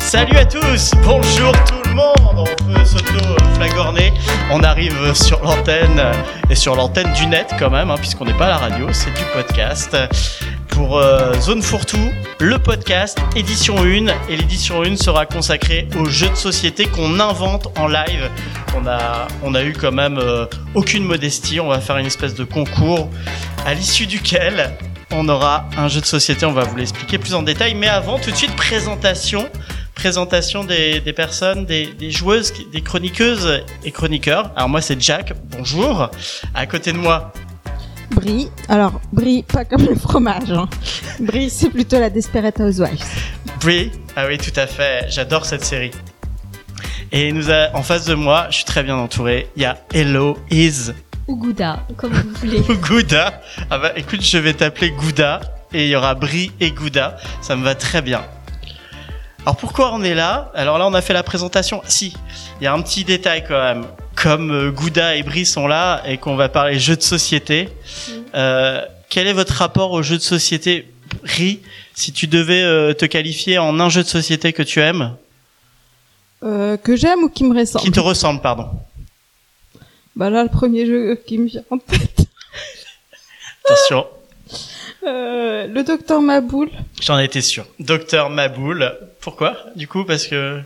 Salut à tous, bonjour tout le monde. On peut s'auto-flagorner. On arrive sur l'antenne et sur l'antenne du net quand même, puisqu'on n'est pas à la radio, c'est du podcast. Pour Zone Fourre-Tout, le podcast édition 1, et l'édition 1 sera consacrée aux jeux de société qu'on invente en live. On a eu quand même aucune modestie, on va faire une espèce de concours à l'issue duquel on aura un jeu de société, on va vous l'expliquer plus en détail, mais avant, tout de suite, présentation des personnes, des joueuses, des chroniqueuses et chroniqueurs. Alors moi c'est Jack, bonjour. À côté de moi, Brie. Alors, Brie, pas comme le fromage. Brie, c'est plutôt la Desperate Housewives. Brie, ah oui tout à fait, j'adore cette série. Et en face de moi, je suis très bien entouré, il y a Héloïse. Ou Gouda, comme vous voulez. Ou Gouda. Ah bah écoute, je vais t'appeler Gouda, et il y aura Brie et Gouda, ça me va très bien. Alors pourquoi on est là ? Alors là on a fait la présentation. Si, il y a un petit détail quand même. Comme Gouda et Brie sont là et qu'on va parler jeux de société, quel est votre rapport aux jeux de société ? Brie, si tu devais te qualifier en un jeu de société que tu aimes ? Que j'aime ou qui me ressemble ? Qui te ressemble, pardon. Bah là, le premier jeu qui me vient en tête. Attention. Le Docteur Maboul. J'en étais sûr. Docteur Maboul. Pourquoi ? Du coup, parce que...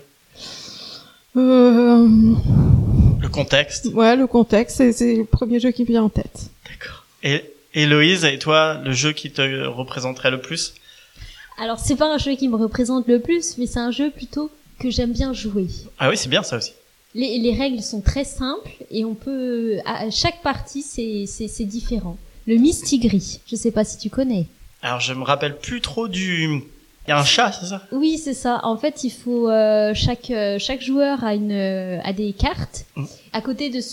Le contexte. Ouais, le contexte, c'est le premier jeu qui me vient en tête. D'accord. Et Héloïse, et toi, le jeu qui te représenterait le plus ? Alors, c'est pas un jeu qui me représente le plus, mais c'est un jeu plutôt que j'aime bien jouer. Ah oui, c'est bien ça aussi. Les règles sont très simples et on peut... À chaque partie, c'est différent. Le Mistigris, je sais pas si tu connais. Alors, je me rappelle plus trop du... Il y a un chat, c'est ça ? Oui, c'est ça. En fait, il faut chaque joueur a des cartes. À côté de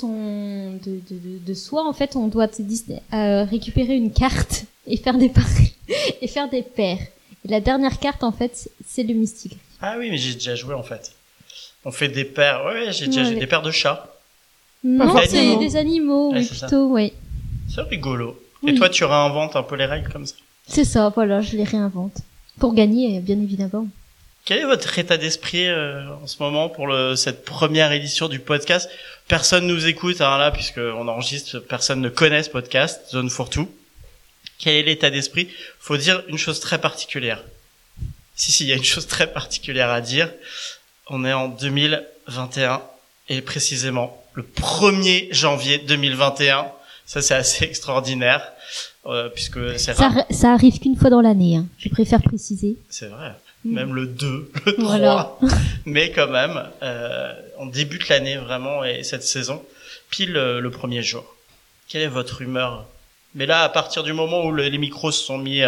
soi, en fait, on doit récupérer une carte et faire des paires. Et la dernière carte, en fait, c'est le Mistigris. Ah oui, mais j'ai déjà joué en fait. On fait des paires. Ouais, j'ai des paires de chats. Non, c'est des animaux, oui, plutôt, oui. C'est rigolo. Oui. Et toi, tu réinventes un peu les règles comme ça ? C'est ça, voilà, je les réinvente. Pour gagner, bien évidemment. Quel est votre état d'esprit en ce moment pour cette première édition du podcast ? Personne nous écoute là, puisqu'on enregistre, personne ne connaît ce podcast, Zone Fourre-Tout. Quel est l'état d'esprit ? Faut dire une chose très particulière. Si, il y a une chose très particulière à dire. On est en 2021 et précisément le 1er janvier 2021. Ça, c'est assez extraordinaire. Puisque c'est rare. Ça arrive qu'une fois dans l'année, je préfère préciser. C'est vrai, même le 2, le 3, voilà. Mais quand même, on débute l'année vraiment et cette saison, pile le premier jour. Quelle est votre humeur ? Mais là, à partir du moment où les micros se sont mis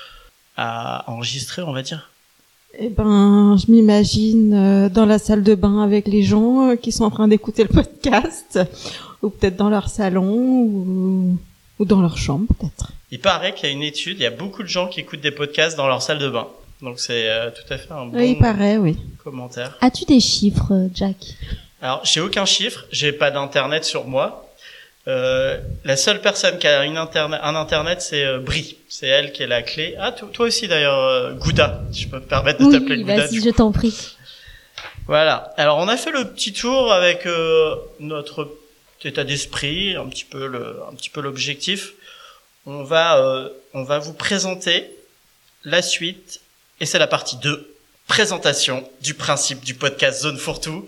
à enregistrer, on va dire. Eh ben, je m'imagine dans la salle de bain avec les gens qui sont en train d'écouter le podcast, ou peut-être dans leur salon, ou dans leur chambre, peut-être. Il paraît qu'il y a une étude, il y a beaucoup de gens qui écoutent des podcasts dans leur salle de bain. Donc c'est tout à fait un bon il paraît, oui. Commentaire. As-tu des chiffres, Jack ? Alors, j'ai aucun chiffre, j'ai pas d'internet sur moi. La seule personne qui a un internet, c'est Brie. C'est elle qui est la clé. Ah, toi aussi d'ailleurs, Gouda. Je peux me permettre de t'appeler Gouda. Vas-y, je t'en prie. Voilà. Alors, on a fait le petit tour avec notre état d'esprit, un petit peu l'objectif. On va vous présenter la suite, et c'est la partie 2. Présentation du principe du podcast Zone Fourre-Tout.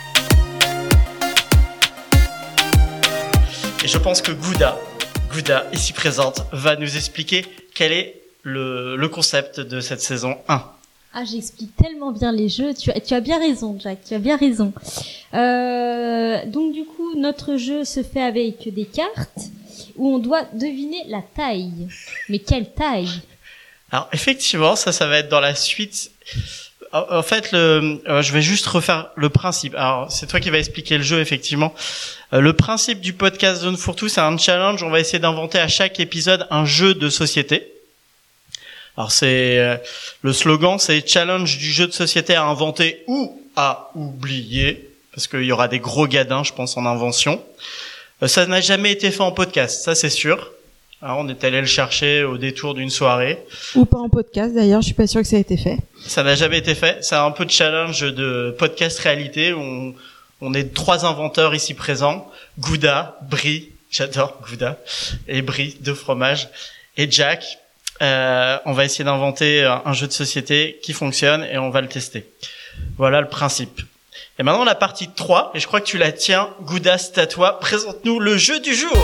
Et je pense que Gouda, ici présente, va nous expliquer quel est le concept de cette saison 1. Ah, j'explique tellement bien les jeux. Tu as bien raison, Jack. Tu as bien raison. Donc, du coup, notre jeu se fait avec des cartes où on doit deviner la taille. Mais quelle taille ? Alors, effectivement, ça va être dans la suite. En fait, je vais juste refaire le principe. Alors, c'est toi qui vas expliquer le jeu, effectivement. Le principe du podcast Zone Fourre-Tout, c'est un challenge. On va essayer d'inventer à chaque épisode un jeu de société. Alors, le slogan, c'est challenge du jeu de société à inventer ou à oublier, parce qu'il y aura des gros gadins, je pense, en invention. Ça n'a jamais été fait en podcast, ça c'est sûr. Alors, on est allé le chercher au détour d'une soirée. Ou pas en podcast, d'ailleurs, je suis pas sûre que ça a été fait. Ça n'a jamais été fait. C'est un peu de challenge de podcast réalité où on est 3 inventeurs ici présents. Gouda, Brie, j'adore Gouda, et Brie, 2 fromages, et Jack. On va essayer d'inventer un jeu de société qui fonctionne et on va le tester. Voilà le principe. Et maintenant, la partie 3, et je crois que tu la tiens. Gouda, c'est à toi. Présente-nous le jeu du jour.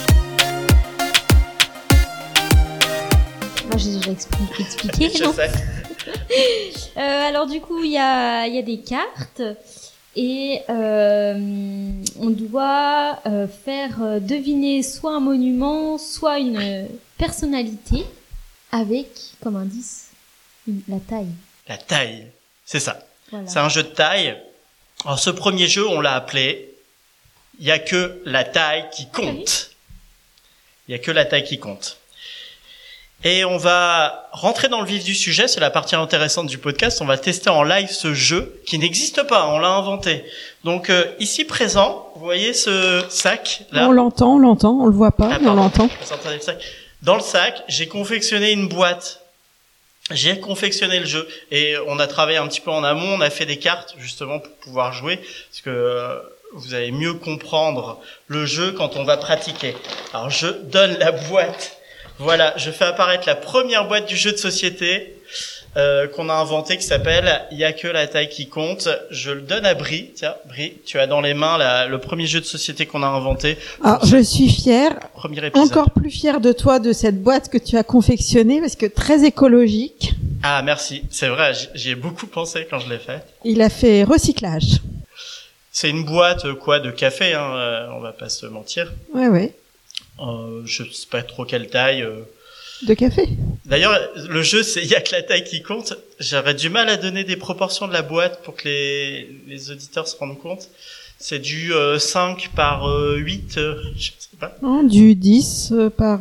Moi, j'ai déjà expliqué, Je non? sais. Alors du coup, il y a des cartes et on doit faire deviner soit un monument, soit une personnalité avec comme indice la taille. La taille, c'est ça. Voilà. C'est un jeu de taille. Alors ce premier jeu, on l'a appelé « Il y a que la taille qui compte ». Il y a que la taille qui compte. Et on va rentrer dans le vif du sujet, c'est la partie intéressante du podcast. On va tester en live ce jeu qui n'existe pas, on l'a inventé. Donc ici présent, vous voyez ce sac là. On l'entend, on le voit pas, mais on pardon. l'entend. Vous entendez le sac. Dans le sac, j'ai confectionné une boîte. J'ai confectionné le jeu et on a travaillé un petit peu en amont. On a fait des cartes justement pour pouvoir jouer, parce que vous allez mieux comprendre le jeu quand on va pratiquer. Alors je donne la boîte. Voilà, je fais apparaître la première boîte du jeu de société qu'on a inventé, qui s'appelle « Il y a que la taille qui compte ». Je le donne à Brie. Tiens, Brie, tu as dans les mains le premier jeu de société qu'on a inventé. Alors, je suis fière, Premier épisode. encore plus fière de toi, de cette boîte que tu as confectionnée, parce que très écologique. Ah, merci. C'est vrai, j'y ai beaucoup pensé quand je l'ai fait. Il a fait recyclage. C'est une boîte, de café, hein, on va pas se mentir. Ouais. Je sais pas trop quelle taille. De café. D'ailleurs, le jeu, c'est il y a que la taille qui compte. J'aurais du mal à donner des proportions de la boîte pour que les auditeurs se rendent compte. C'est du 5 par 8, je sais pas. Non, du 10 par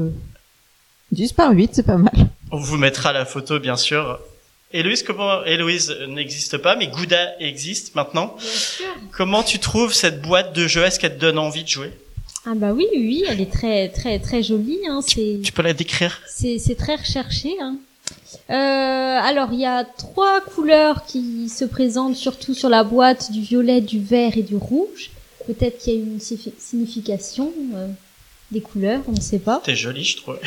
8, c'est pas mal. On vous mettra la photo, bien sûr. Héloïse n'existe pas, mais Gouda existe maintenant. Bien sûr. Comment tu trouves cette boîte de jeu? Est-ce qu'elle te donne envie de jouer? Ah bah oui, elle est très très très jolie. Hein. Tu peux la décrire? C'est très recherché. Hein. Alors il y a 3 couleurs qui se présentent surtout sur la boîte, du violet, du vert et du rouge. Peut-être qu'il y a une signification des couleurs, on ne sait pas. T'es jolie, je trouve.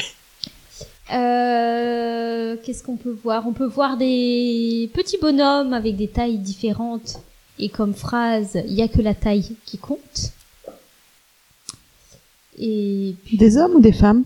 Qu'est-ce qu'on peut voir? On peut voir des petits bonhommes avec des tailles différentes et comme phrase, il y a que la taille qui compte. Et puis, Des hommes ou des femmes?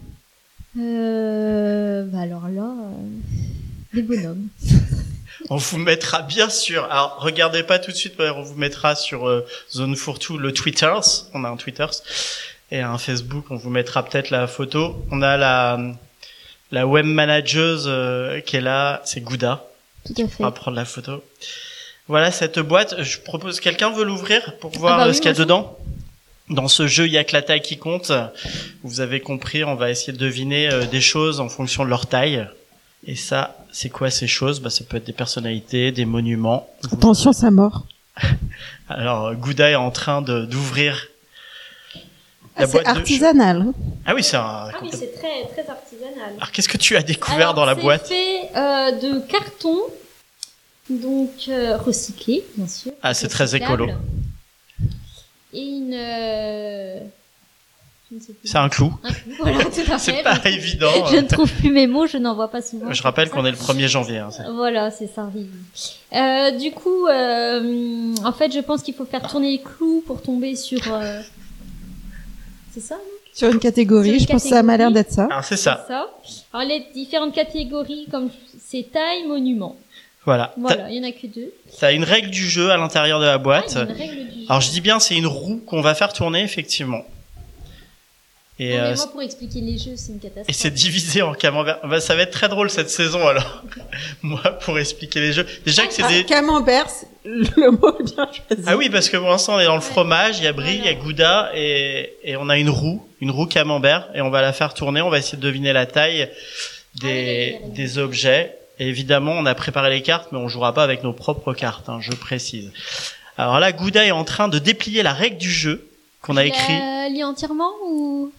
alors là, des bonhommes. On vous mettra bien sûr. Alors regardez pas tout de suite, mais on vous mettra sur Zone Fourre-Tout le Twitters. On a un Twitters et un Facebook. On vous mettra peut-être la photo. On a la web manageuse qui est là. C'est Gouda. Tout à fait. On va prendre la photo. Voilà cette boîte. Je propose, quelqu'un veut l'ouvrir pour voir oui, ce qu'il y a moi, dedans. Dans ce jeu, il y a que la taille qui compte. Vous avez compris, on va essayer de deviner des choses en fonction de leur taille. Et ça, c'est quoi ces choses? Ça peut être des personnalités, des monuments. Attention, ça mord. Alors, Gouda est en train d'ouvrir la C'est boîte artisanal. Ah oui, c'est c'est très très artisanal. Alors, qu'est-ce que tu as découvert dans la boîte? C'est fait de carton, donc recyclé, bien sûr. Ah, c'est très écolo. Et une... je ne sais plus. C'est un clou. Un clou, voilà, tout à fait. C'est pas évident. Je ne trouve plus mes mots, je n'en vois pas souvent. Je rappelle qu'on est le 1er janvier. Hein, voilà, c'est ça. Du coup, en fait, je pense qu'il faut faire tourner les clous pour tomber sur... C'est ça, non? Sur une catégorie, je pense que ça m'a l'air d'être ça. Alors, c'est ça. Alors, les différentes catégories, comme c'est taille, monument. Voilà, il y en a que 2. T'as une règle du jeu à l'intérieur de la boîte. Une règle du jeu. Alors je dis bien, c'est une roue qu'on va faire tourner effectivement. Et, mais moi, pour expliquer les jeux, c'est une catastrophe. Et c'est divisé en camembert. Ça va être très drôle cette saison alors. Moi, pour expliquer les jeux. Déjà que c'est des... Camembert, le mot est bien choisi. Ah oui, parce que pour l'instant on est dans le fromage, il y a Brie, il y a Gouda et on a une roue camembert et on va la faire tourner. On va essayer de deviner la taille des objets. Et évidemment, on a préparé les cartes, mais on jouera pas avec nos propres cartes, hein, je précise. Alors là, Gouda est en train de déplier la règle du jeu qu'on a écrit. Lis entièrement ou...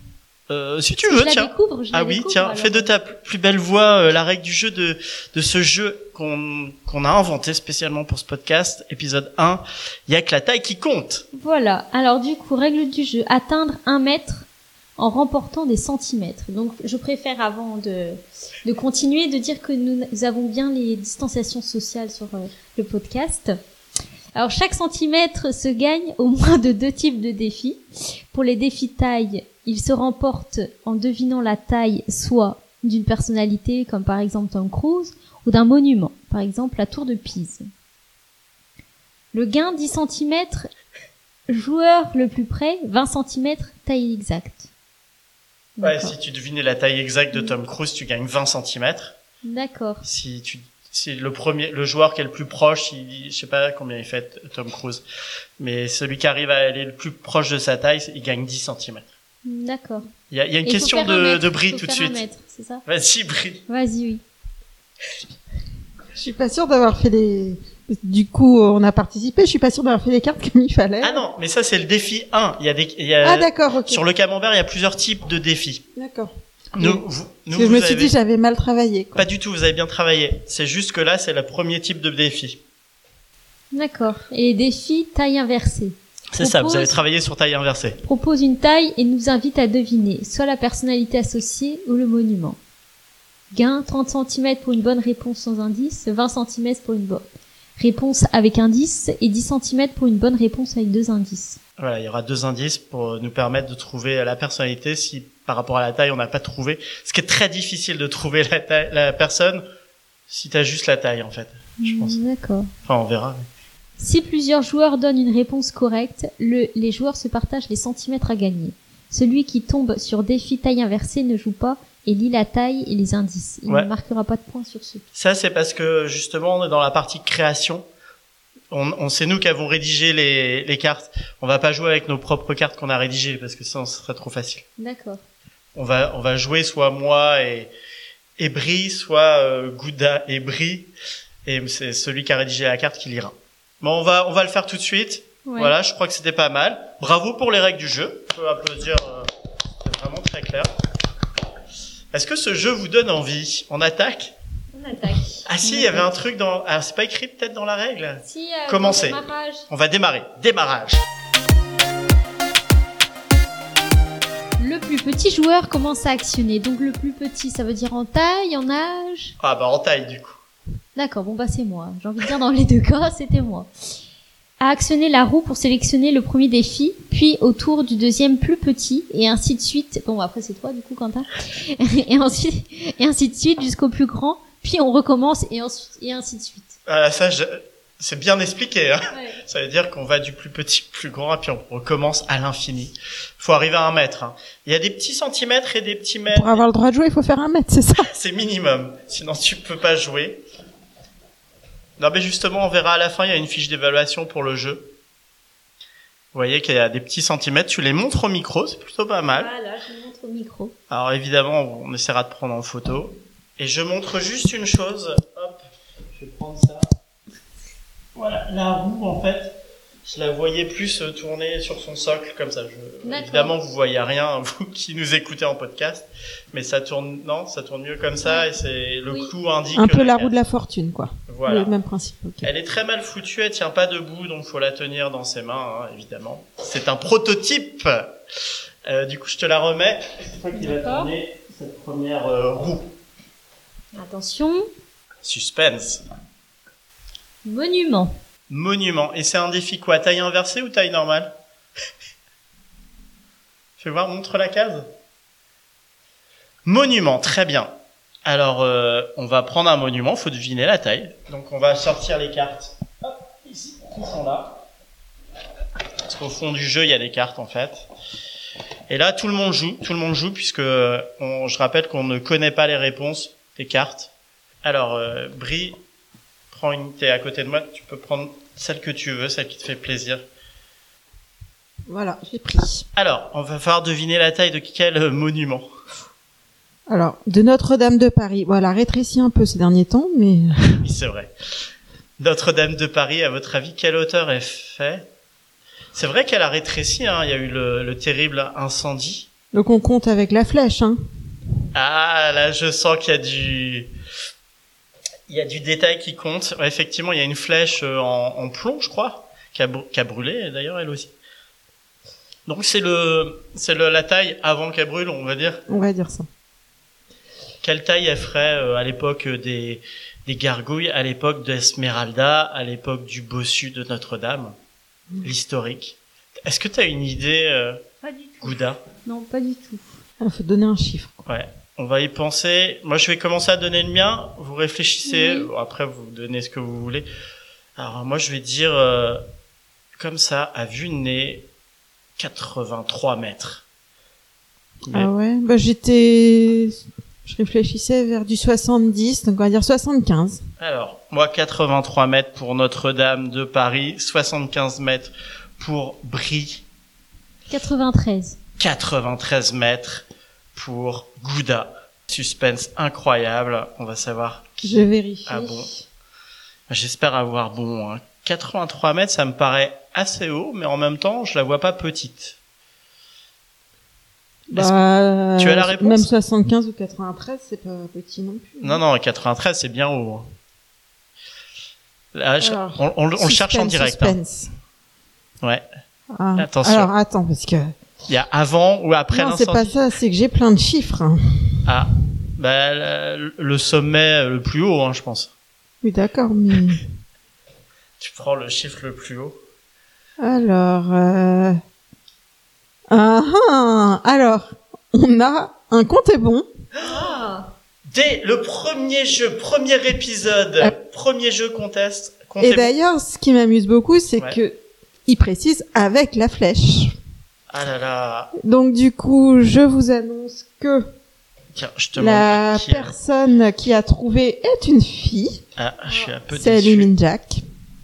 Si tu veux, je la tiens. découvre, Ah oui, tiens, alors. fais de ta plus belle voix la règle du jeu de ce jeu qu'on a inventé spécialement pour ce podcast, épisode 1. Il y a que la taille qui compte. Voilà. Alors du coup, règle du jeu, atteindre 1 mètre en remportant des centimètres. Donc je préfère avant de continuer de dire que nous avons bien les distanciations sociales sur le podcast. Alors chaque centimètre se gagne au moins de 2 types de défis. Pour les défis taille, il se remporte en devinant la taille soit d'une personnalité comme par exemple Tom Cruise ou d'un monument, par exemple la tour de Pise. Le gain 10 cm, joueur le plus près, 20 cm, taille exacte. Ouais, si tu devinais la taille exacte de Tom Cruise, tu gagnes 20 cm. D'accord. Si le joueur qui est le plus proche, je sais pas combien il fait Tom Cruise, mais celui qui arrive à aller le plus proche de sa taille, il gagne 10 cm. D'accord. Il y a une question de Brie tout de suite. Mètre, c'est ça? Vas-y, Brie. Vas-y, oui. Je suis pas sûre d'avoir fait les... Du coup, on a participé, je suis pas sûre d'avoir fait les cartes comme il fallait. Ah non, mais ça c'est le défi 1. Ah d'accord, ok. Sur le camembert, il y a plusieurs types de défis. D'accord. Vous je me suis dit j'avais mal travaillé, quoi. Pas du tout, vous avez bien travaillé. C'est juste que là, c'est le premier type de défi. D'accord. Et défi taille inversée. C'est ça, vous avez travaillé sur taille inversée. Propose une taille et nous invite à deviner soit la personnalité associée ou le monument. Gain 30 cm pour une bonne réponse sans indice, 20 cm pour une bonne réponse avec indice et 10 cm pour une bonne réponse avec 2 indices. Voilà, il y aura 2 indices pour nous permettre de trouver la personnalité si par rapport à la taille on n'a pas trouvé. Ce qui est très difficile de trouver la personne si t'as juste la taille en fait, je pense. D'accord. Enfin, on verra. Si plusieurs joueurs donnent une réponse correcte, les joueurs se partagent les centimètres à gagner. Celui qui tombe sur défi taille inversée ne joue pas et lit la taille et les indices. Il ne marquera pas de points sur ce. Ça, c'est parce que justement, on est dans la partie création. C'est nous qui avons rédigé les cartes. On va pas jouer avec nos propres cartes qu'on a rédigées parce que sinon, ce serait trop facile. D'accord. On va jouer soit moi et Brie, soit Gouda et Brie. Et c'est celui qui a rédigé la carte qui lira. Bon, on va le faire tout de suite. Ouais. Voilà, je crois que c'était pas mal. Bravo pour les règles du jeu. Je peux applaudir. C'était vraiment très clair. Est-ce que ce jeu vous donne envie? On attaque? On attaque. Ah si, il y avait un truc dans... Alors, c'est pas écrit peut-être dans la règle? Si, commencez. On va démarrer. Démarrage. Le plus petit joueur commence à actionner. Donc le plus petit, ça veut dire en taille, en âge? Ah bah en taille du coup. D'accord, bon bah c'est moi. J'ai envie de dire dans les deux cas, c'était moi. À actionner la roue pour sélectionner le premier défi, puis au tour du deuxième plus petit, et ainsi de suite. Bon, après c'est toi du coup, Quentin. et ainsi de suite jusqu'au plus grand, puis on recommence et ainsi de suite. Ça, c'est bien expliqué. Hein. Ouais. Ça veut dire qu'on va du plus petit au plus grand, et puis on recommence à l'infini. Faut arriver à 1 mètre. Hein. Il y a des petits centimètres et des petits mètres. Pour avoir le droit de jouer, il faut faire 1 mètre, c'est ça? C'est minimum. Sinon, tu peux pas jouer. Non, mais justement, on verra à la fin, il y a une fiche d'évaluation pour le jeu. Vous voyez qu'il y a des petits centimètres. Tu les montres au micro, c'est plutôt pas mal. Voilà, je les montre au micro. Alors évidemment, on essaiera de prendre en photo. Et je montre juste une chose. Hop, je vais prendre ça. Voilà, la roue, en fait, je la voyais plus tourner sur son socle, comme ça. Évidemment, vous voyez rien, vous qui nous écoutez en podcast. Mais ça tourne mieux comme ça, et c'est le clou indique. Un peu la roue de la fortune, quoi. Voilà. Le même principe. Okay. Elle est très mal foutue, elle tient pas debout, donc faut la tenir dans ses mains, hein, évidemment. C'est un prototype. Du coup, je te la remets. C'est toi qui vas tourner cette première roue. Attention. Suspense. Monument. Monument. Et c'est un défi quoi? Taille inversée ou taille normale? Fais voir, montre la case. Monument, très bien. Alors, on va prendre un monument, faut deviner la taille. Donc, on va sortir les cartes. Hop, ici, qui sont là. Parce qu'au fond du jeu, il y a des cartes, en fait. Et là, tout le monde joue, puisque je rappelle qu'on ne connaît pas les réponses des cartes. Alors, Brie, t'es à côté de moi, tu peux prendre celle que tu veux, celle qui te fait plaisir. Voilà, j'ai pris. Alors, on va falloir deviner la taille de quel monument? Alors, de Notre-Dame de Paris. Bon, elle a rétréci un peu ces derniers temps, mais... Oui, c'est vrai. Notre-Dame de Paris, à votre avis, quelle hauteur elle fait? C'est vrai qu'elle a rétréci, hein. Il y a eu le terrible incendie Donc on compte avec la flèche, hein. Ah, là, je sens qu'il y a du détail qui compte. Ouais, effectivement, il y a une flèche en plomb, je crois, qui a brûlé, d'ailleurs, elle aussi. Donc c'est la taille avant qu'elle brûle, on va dire. On va dire ça. Quelle taille elle ferait à l'époque des gargouilles, à l'époque d'Esmeralda, à l'époque du bossu de Notre-Dame, l'historique. Est-ce que tu as une idée, Pas du tout. Gouda? Non, pas du tout. Il faut donner un chiffre. Ouais, on va y penser. Moi, je vais commencer à donner le mien. Vous réfléchissez. Oui. Après, vous donnez ce que vous voulez. Alors, moi, je vais dire, comme ça, à vue de nez, 83 mètres. Mais- Ah ouais, je réfléchissais vers du 70, donc on va dire 75. Alors, moi, 83 mètres pour Notre-Dame de Paris, 75 mètres pour Brie, 93. 93 mètres pour Gouda. Suspense incroyable. On va savoir qui. Je vérifie. Ah bon. J'espère avoir bon. Hein. 83 mètres, ça me paraît assez haut, mais en même temps, je la vois pas petite. Bah, tu as la réponse? Même 75 ou 93, c'est pas petit non plus. Non, 93, c'est bien haut. Hein. Là, Alors, on le cherche en direct. Hein. Suspense. Ouais. Ah. Attention. Alors, attends, parce que... Il y a avant ou après Non, c'est l'incendie. pas ça, c'est que j'ai plein de chiffres. Hein. Ah, bah le sommet le plus haut, hein, je pense. Oui, d'accord, mais... Tu prends le chiffre le plus haut. Alors, alors, on a un compte est bon. Dès le premier épisode, premier jeu contest. Et d'ailleurs, ce qui m'amuse beaucoup, c'est que il précise avec la flèche. Ah là là. Donc du coup, je vous annonce que Tiens, je te la montre qui personne qui a trouvé est une fille. Ah, je suis un peu C'est déçu. Lumin Jack.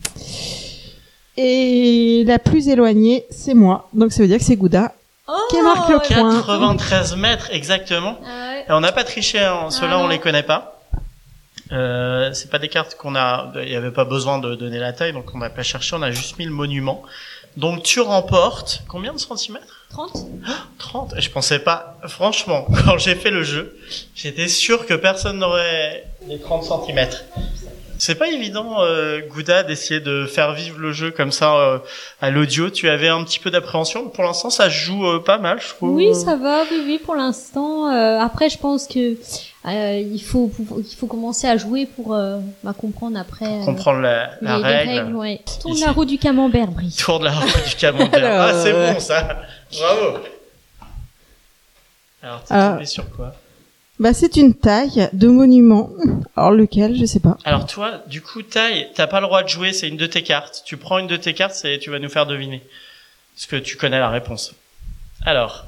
Et la plus éloignée, c'est moi. Donc ça veut dire que c'est Gouda qui marque le point. 93 mètres, exactement. Ah ouais. Et on n'a pas triché, hein. Ceux-là, Ah on non. les connaît pas. C'est pas des cartes qu'on a, il y avait pas besoin de donner la taille, donc on n'a pas cherché, on a juste mis le monument. Donc tu remportes, combien de centimètres? 30. 30. Je pensais pas, franchement, quand j'ai fait le jeu, j'étais sûr que personne n'aurait les 30 centimètres. C'est pas évident, Gouda, d'essayer de faire vivre le jeu comme ça à l'audio. Tu avais un petit peu d'appréhension. Pour l'instant, ça se joue pas mal, je trouve. Oui, ça va, oui, pour l'instant. Après, je pense que il faut commencer à jouer pour comprendre après. Comprendre la les règle. règles, ouais. Tourne Ici. la roue du camembert, Brie. Tour de la roue du camembert. Alors, Ah, c'est bon, ça. Bravo. Alors, t'es tombé sur quoi? Bah, c'est une taille de monument. Alors lequel, je sais pas. Alors toi, du coup, taille, t'as pas le droit de jouer, c'est une de tes cartes. Tu prends une de tes cartes et tu vas nous faire deviner. Parce que tu connais la réponse. Alors,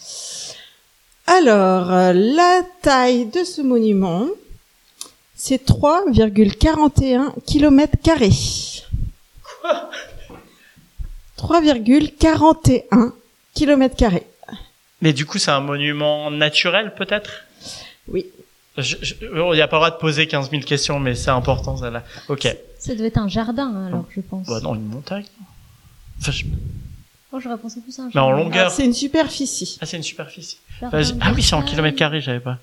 La taille de ce monument, c'est 3,41 km². Quoi? 3,41 km². mais du coup, c'est un monument naturel, peut-être? Oui. Il n'y a pas le droit de poser 15 000 questions, mais c'est important, ça là. Ok. Ça devait être un jardin, hein, alors, je pense. Bah non, une montagne. Enfin, Oh, j'aurais pensé plus à un mais jardin. en longueur. C'est une superficie. Ah, c'est une superficie. Jardin Vas-y. Ah oui, c'est en Versailles. kilomètres carrés, j'avais pas.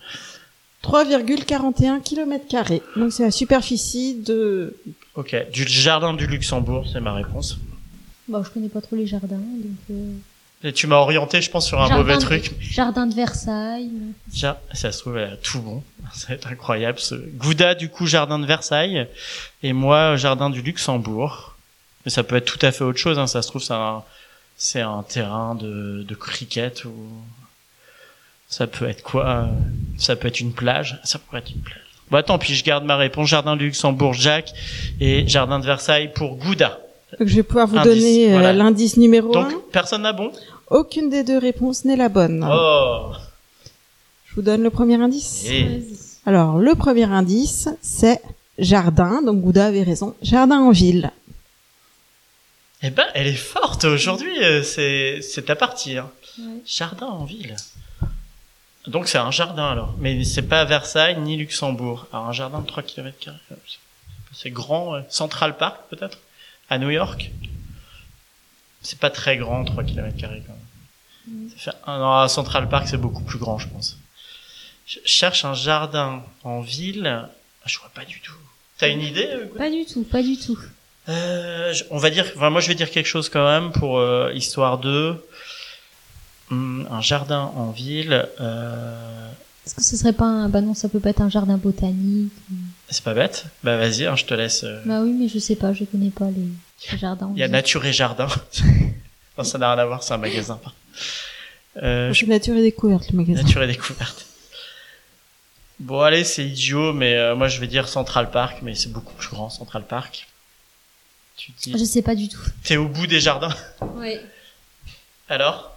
3,41 km². Donc c'est la superficie de... Ok. Du jardin du Luxembourg, c'est ma réponse. Bah, je connais pas trop les jardins, donc. Et tu m'as orienté, je pense, sur un mauvais truc. Jardin de Versailles. Déjà, ça se trouve, elle a tout bon. Ça va être incroyable. Gouda, du coup, jardin de Versailles. Et moi, jardin du Luxembourg. Mais ça peut être tout à fait autre chose, hein. Ça se trouve, c'est un terrain de cricket ou ça peut être quoi? Ça peut être une plage. Ça pourrait être une plage. Bah, tant pis, je garde ma réponse. Jardin du Luxembourg, Jacques. Et jardin de Versailles pour Gouda. Donc je vais pouvoir vous Indice, donner voilà. l'indice numéro 1. Donc, personne n'a bon? Aucune des deux réponses n'est la bonne. Oh! Je vous donne le premier indice. Et- Vas-y. Alors, le premier indice, c'est jardin. Donc Gouda avait raison. Jardin en ville. Eh ben, elle est forte aujourd'hui. C'est ta partie, hein. Ouais. Jardin en ville. Donc c'est un jardin alors. Mais c'est pas Versailles ni Luxembourg. Alors un jardin de 3 km². C'est grand. Central Park peut-être? À New York? C'est pas très grand, 3 km² quand même. Non, à Central Park, c'est beaucoup plus grand, je pense. Je cherche un jardin en ville. Je vois pas du tout. T'as une idée? Pas du tout. On va dire, enfin, moi je vais dire quelque chose quand même pour histoire de un jardin en ville. Est-ce que ce serait pas bah non, ça peut pas être un jardin botanique. C'est pas bête. Bah vas-y, hein, je te laisse. Bah oui, mais je sais pas, je connais pas les jardins en Il y a ville. Nature et Jardin. Non, ça n'a rien à voir, c'est un magasin. C'est Nature et Découverte, le magasin. Nature et Découverte. Bon, allez, c'est idiot, mais moi je vais dire Central Park, mais c'est beaucoup plus grand, Central Park. Tu dis... Je sais pas du tout. T'es au bout des jardins. Ouais. Alors,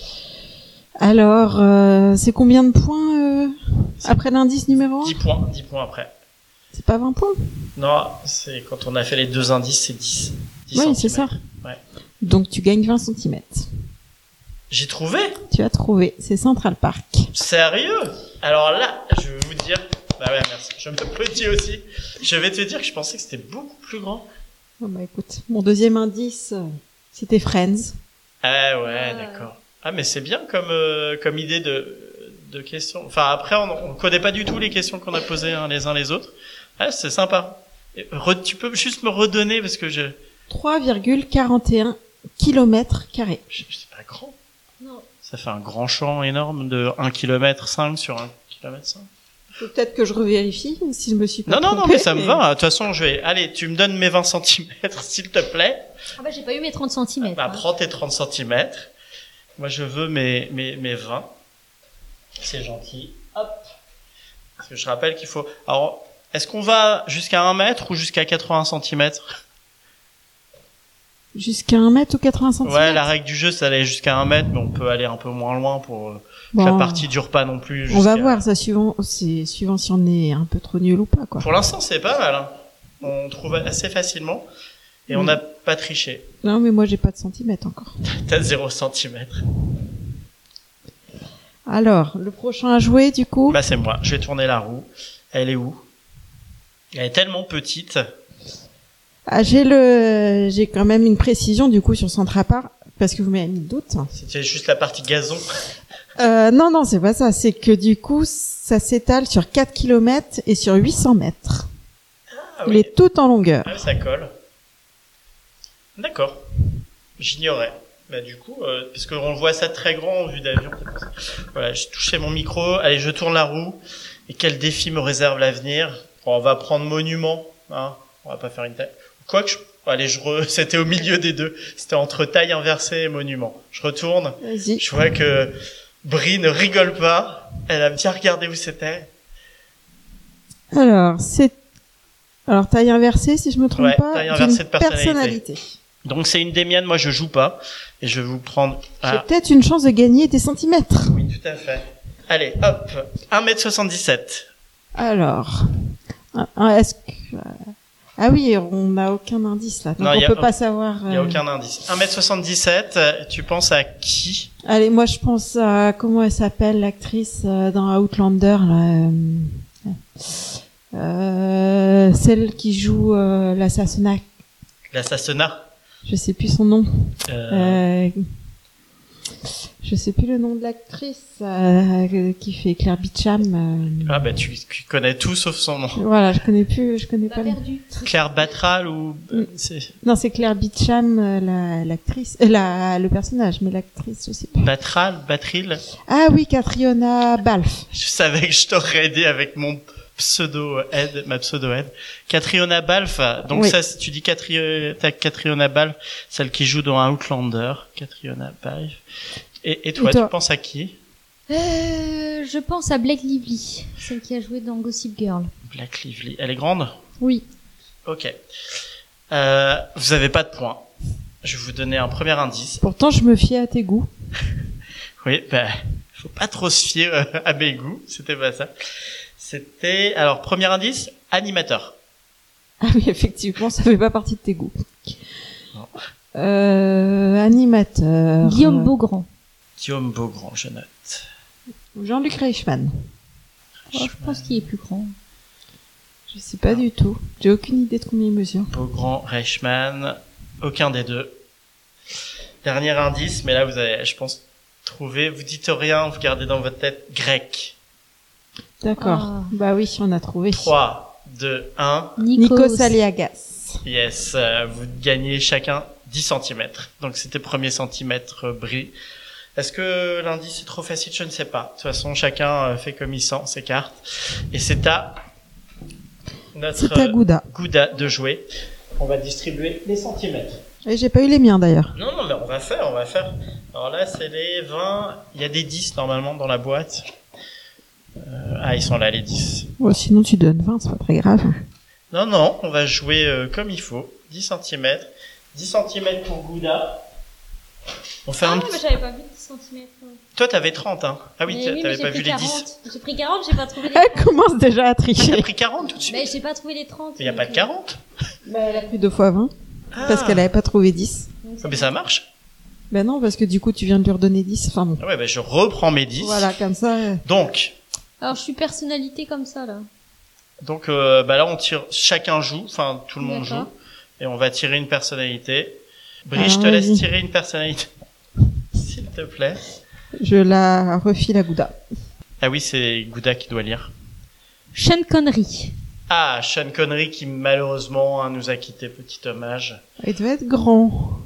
c'est combien de points après l'indice numéro 1? 10 points après. C'est pas 20 points? Non, c'est quand on a fait les deux indices, c'est 10. 10 Oui, c'est ça. centimètres. Ouais. Donc tu gagnes 20 cm. J'ai trouvé. Tu as trouvé, c'est Central Park. Sérieux? Alors là, je vais vous dire... Bah ouais, merci. Je me petit aussi. Je vais te dire que je pensais que c'était beaucoup plus grand. Oh bah écoute, mon deuxième indice, c'était Friends. Ah ouais, d'accord. Ah mais c'est bien comme idée de questions. Enfin après, on connaît pas du tout les questions qu'on a posées les uns les autres. Ah, c'est sympa. Tu peux juste me redonner parce que 3,41 km². C'est pas grand. Non. Ça fait un grand champ énorme de 1,5 km sur 1,5 km. Peut-être que je revérifie si je me suis pas Non, trompée, mais ça me va. De toute façon, allez, tu me donnes mes 20 cm, s'il te plaît. Ah bah j'ai pas eu mes 30 cm. Bah, prends tes 30 cm. Moi, je veux mes 20. C'est gentil. Hop. Parce que je rappelle qu'il faut... Alors, est-ce qu'on va jusqu'à 1 mètre ou jusqu'à 80 cm? Jusqu'à 1 mètre ou 80 cm? Ouais, la règle du jeu, c'est d'aller jusqu'à 1 mètre, mais on peut aller un peu moins loin pour que la partie dure pas non plus. On va voir, ça suivant si on est un peu trop nul ou pas, quoi. Pour l'instant, c'est pas mal. Hein. On trouve assez facilement et on n'a pas triché. Non, mais moi, j'ai pas de centimètres encore. T'as 0 cm. Alors, le prochain à jouer, du coup? Bah, c'est moi. Je vais tourner la roue. Elle est où? Elle est tellement petite. Ah, j'ai quand même une précision, du coup, sur Central Park, parce que vous m'avez mis le doute. C'était juste la partie gazon. Non, c'est pas ça. C'est que, du coup, ça s'étale sur 4 km et sur 800 mètres. Ah, Il oui. est tout en longueur. Ah, ça colle. D'accord. J'ignorais. Bah, du coup, parce qu'on voit ça très grand en vue d'avion. Voilà, j'ai touché mon micro. Allez, je tourne la roue. Et quel défi me réserve l'avenir? Bon, on va prendre monument, hein. On va pas faire une taille. Quoique, allez, c'était au milieu des deux. C'était entre taille inversée et monument. Je retourne. Vas-y. Je vois que Brie ne rigole pas. Elle a bien regardé où c'était. Alors, taille inversée, si je me trompe pas. Taille inversée de personnalité. Donc, c'est une des miennes. Moi, je joue pas. Et je vais vous prendre... J'ai peut-être une chance de gagner des centimètres. Oui, tout à fait. Allez, hop. 1,77 m. Alors, est-ce que... Ah oui, on n'a aucun indice là, donc non, on peut pas savoir. Il y a aucun indice. 1,77 m, tu penses à qui? Allez, moi je pense à comment elle s'appelle l'actrice dans Outlander là. Celle qui joue l'assassinat. L'assassinat. Je sais plus son nom. Je sais plus le nom de l'actrice qui fait Claire Beecham. Ah bah tu connais tout sauf son nom. Voilà, je connais pas. Perdu. Claire Batral ou Non, c'est Claire Beecham, l'actrice, le personnage, mais l'actrice, je sais pas. Batril. Ah oui, Catriona Balfe. Je savais que je t'aurais aidé avec mon ma pseudo-aide. Catriona Balfe. Donc oui. Ça, tu dis Catriona Balfe, celle qui joue dans Outlander. Catriona Balfe. Et toi, tu penses à qui? Je pense à Blake Lively, celle qui a joué dans Gossip Girl. Blake Lively. Elle est grande? Oui. Ok. Vous avez pas de points. Je vais vous donner un premier indice. Pourtant, je me fie à tes goûts. Oui, faut pas trop se fier à mes goûts. C'était pas ça. C'était, alors, premier indice, animateur. Ah oui, effectivement, ça fait pas partie de tes goûts. Non. Animateur. Guillaume Beaugrand. Guillaume Beaugrand, je note. Jean-Luc Reichmann. Oh, je pense qu'il est plus grand. Je sais pas du tout. J'ai aucune idée de combien il mesure. Beaugrand, Reichmann, aucun des deux. Dernier indice, mais là vous avez, je pense, trouvé. Vous dites rien, vous gardez dans votre tête grec. D'accord. Ah. Bah oui, on a trouvé. 3, 2, 1. Nikos Aliagas. Yes, vous gagnez chacun 10 cm. Donc c'était premier centimètre Brie. Est-ce que l'indice est trop facile? Je ne sais pas. De toute façon, chacun fait comme il sent ses cartes. Et c'est à C'est à Gouda. Gouda de jouer. On va distribuer les centimètres. Et j'ai pas eu les miens d'ailleurs. Non, mais on va faire. Alors là, c'est les 20. Il y a des 10 normalement dans la boîte. Ils sont là, les 10. Bon, sinon tu donnes 20, c'est pas très grave. Non, on va jouer comme il faut. 10 cm. 10 cm pour Gouda. On fait un non, petit... mais j'avais pas vu 10 cm. Toi, t'avais 30, hein. Ah oui, Mais t'avais j'ai pas pris vu les 40. 10. J'ai pris 40, j'ai pas trouvé les Elle 30. commence déjà à Ah, t'as tricher. pris 40 tout de suite? Mais j'ai pas trouvé les 30. Mais y a pas de 40? Bah, elle a pris 2 fois 20. Ah. Parce qu'elle avait pas trouvé 10. Mais ça marche. Bah non, parce que du coup, tu viens de lui redonner 10. Enfin bon. Ah ouais, je reprends mes 10. Voilà, comme ça. Donc, Alors, je suis personnalité comme ça, là. là, on tire, chacun joue, enfin, tout le monde D'accord. joue. Et on va tirer une personnalité. Brie, Alors, je te laisse vas-y. tirer une personnalité. S'il te plaît. Je la refile à Gouda. Ah oui, c'est Gouda qui doit lire. Sean Connery. Ah, Sean Connery qui malheureusement nous a quitté, petit hommage. Il devait être grand.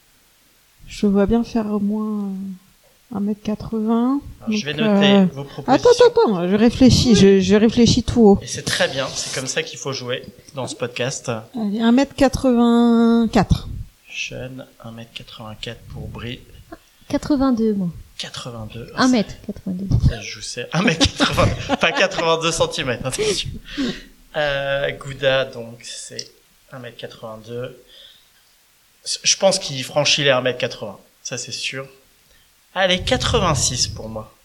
Je vois bien faire au moins 1m80. Alors, je vais Donc, noter vos propositions. Attends, je réfléchis, je réfléchis tout haut. Et c'est très bien, c'est comme ça qu'il faut jouer dans ce podcast. Allez, 1m84. Sean, 1m84 pour Brie, 82, moi. 82. 1 mètre, 82. Ça, je sais. 1m80, pas 82 cm, attention. Gouda, donc, c'est 1m82. Je pense qu'il franchit les 1m80. Ça, c'est sûr. Allez, 86 pour moi.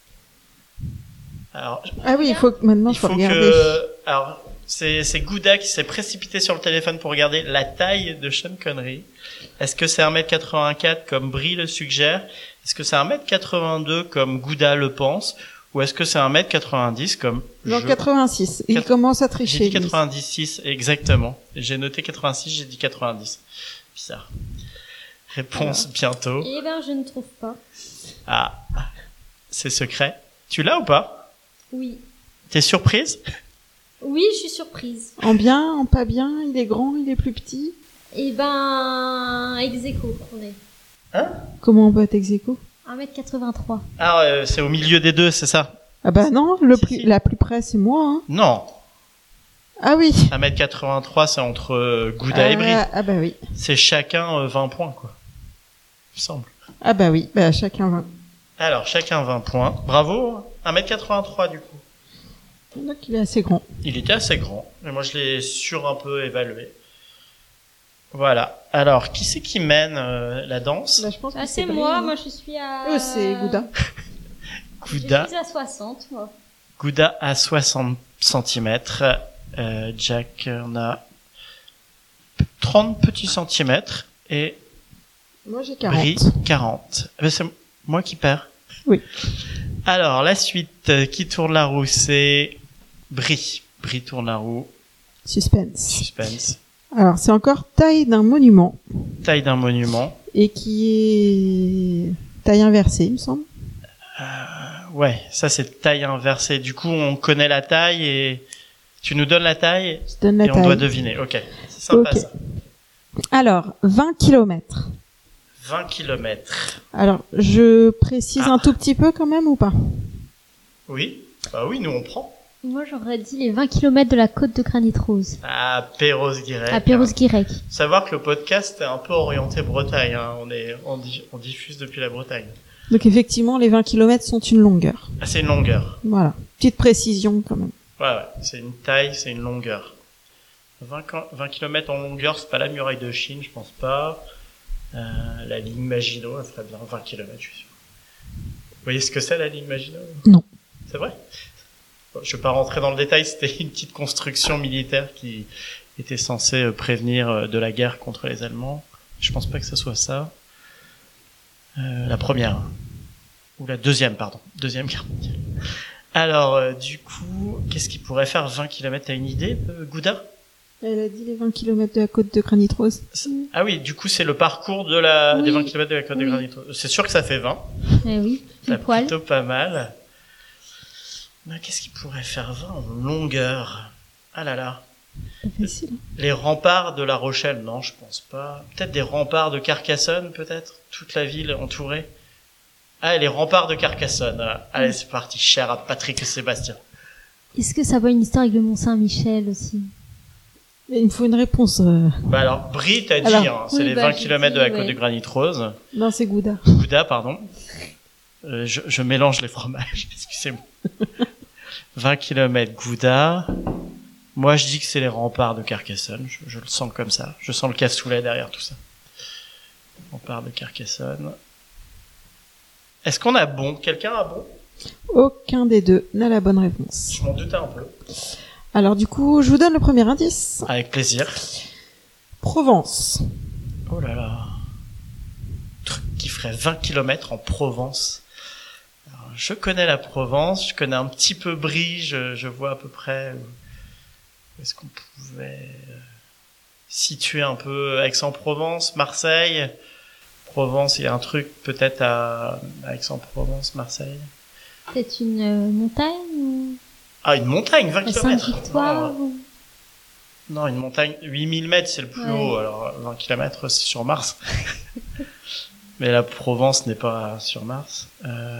Alors, Ah oui, il faut que maintenant il faut faut regarder. que, alors, c'est Gouda qui s'est précipité sur le téléphone pour regarder la taille de Sean Connery. Est-ce que c'est 1m84 comme Brie le suggère? Est-ce que c'est 1m82 comme Gouda le pense? Ou est-ce que c'est 1m90 comme Non, 86. Il commence à tricher. J'ai dit lui. 96, exactement. J'ai noté 86, j'ai dit 90. Bizarre. Réponse bientôt. Eh ben, je ne trouve pas. Ah, c'est secret. Tu l'as ou pas? Oui. T'es surprise? Oui, je suis surprise. En bien, en pas bien, il est grand, il est plus petit. Eh ben, ex-aequo, on est. Comment on peut être ex-aequo? 1m83. Ah, c'est au milieu des deux, c'est ça? Ah bah non, Si. la plus près c'est moi. Hein. Non. Ah oui. 1m83, c'est entre Gouda et Brie. Ah bah oui. C'est chacun 20 points, quoi. Il me semble. Ah bah oui, bah chacun 20. Alors, chacun 20 points. Bravo. 1m83, du coup. Donc il est assez grand. Il était assez grand. Mais moi, je l'ai un peu évalué. Voilà. Alors, qui c'est qui mène la danse? Là, je pense que Ah, c'est Brie, moi, hein. moi je suis à... C'est Gouda. Gouda. Je suis à 60, moi. Gouda à 60 cm. Jack, on a 30 petits centimètres. Et Moi j'ai 40. Brie, 40. C'est moi qui perds. Oui. Alors, la suite, qui tourne la roue, c'est Brie. Brie tourne la roue. Suspense. Suspense. Alors c'est encore taille d'un monument Taille d'un monument. et qui est taille inversée, il me semble. Ouais, ça c'est taille inversée. Du coup, on connaît la taille et tu nous donnes la taille Je donne la et on taille. doit deviner. Ok, c'est sympa Ok. ça. Alors 20 km. 20 km. Alors je précise Ah. un tout petit peu quand même ou pas? Oui. Bah oui, nous on prend. Moi j'aurais dit les 20 km de la côte de Granit Rose. À Perros-Guirec. À Perros-Guirec. Savoir que le podcast est un peu orienté Bretagne. Hein. On diffuse depuis la Bretagne. Donc effectivement les 20 km sont une longueur. Ah, c'est une longueur. Voilà. Petite précision quand même. Ouais. C'est une taille, c'est une longueur. 20 km en longueur, c'est pas la muraille de Chine, je pense pas. La ligne Maginot, elle ferait bien 20 km, je suis sûr. Vous voyez ce que c'est, la ligne Maginot? Non. C'est vrai? Bon, je vais pas rentrer dans le détail, c'était une petite construction militaire qui était censée prévenir de la guerre contre les Allemands. Je pense pas que ce soit ça. La première. Ou la deuxième, pardon. Deuxième guerre mondiale. Alors, du coup, qu'est-ce qui pourrait faire 20 km? T'as une idée, Gouda? Elle a dit les 20 km de la côte de Granit Rose. Ah oui, du coup, c'est le parcours des Oui. 20 km de la côte de Oui. Granit. C'est sûr que ça fait 20. Eh oui, T'as pile poil. plutôt pas mal. Mais qu'est-ce qui pourrait faire 20 en longueur? Ah là là. Pas facile. Les remparts de La Rochelle, non, je pense pas. Peut-être des remparts de Carcassonne, peut-être? Toute la ville entourée. Ah, et les remparts de Carcassonne. Voilà. Allez, c'est parti. Cher à Patrick et Sébastien. Est-ce que ça a pas une histoire avec le Mont Saint-Michel aussi? Il me faut une réponse. Bah alors, Brie, t'as dit, Alors, hein, c'est oui, les bah, 20 j'ai km de dit, la côte ouais. de Granit Rose. Non, c'est Gouda. Gouda, pardon. Je mélange les fromages, excusez-moi. 20 km Gouda. Moi, je dis que c'est les remparts de Carcassonne. Je le sens comme ça. Je sens le cassoulet derrière tout ça. Remparts de Carcassonne. Est-ce qu'on a bon? Quelqu'un a bon? Aucun des deux n'a la bonne réponse. Je m'en doutais un peu. Alors du coup, je vous donne le premier indice. Avec plaisir. Provence. Oh là là. Truc qui ferait 20 km en Provence. Alors, je connais la Provence, je connais un petit peu Brie, je vois à peu près où est-ce qu'on pouvait situer un peu Aix-en-Provence, Marseille. Provence, il y a un truc peut-être à Aix-en-Provence, Marseille. Peut-être une montagne ou Ah, une montagne, 20 la km. Sainte-Victoire ou... Non, une montagne, 8000 mètres, c'est le plus Ouais. haut. Alors, 20 km, c'est sur Mars. Mais la Provence n'est pas sur Mars.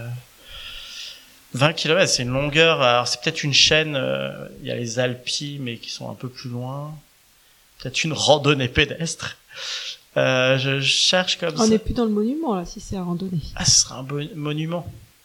20 km, c'est une longueur. Alors, c'est peut-être une chaîne. Il y a les Alpes, mais qui sont un peu plus loin. Peut-être une randonnée pédestre. Je cherche comme ça. On n'est plus dans le monument là, si c'est à randonnée. Ah, ce serait un monument.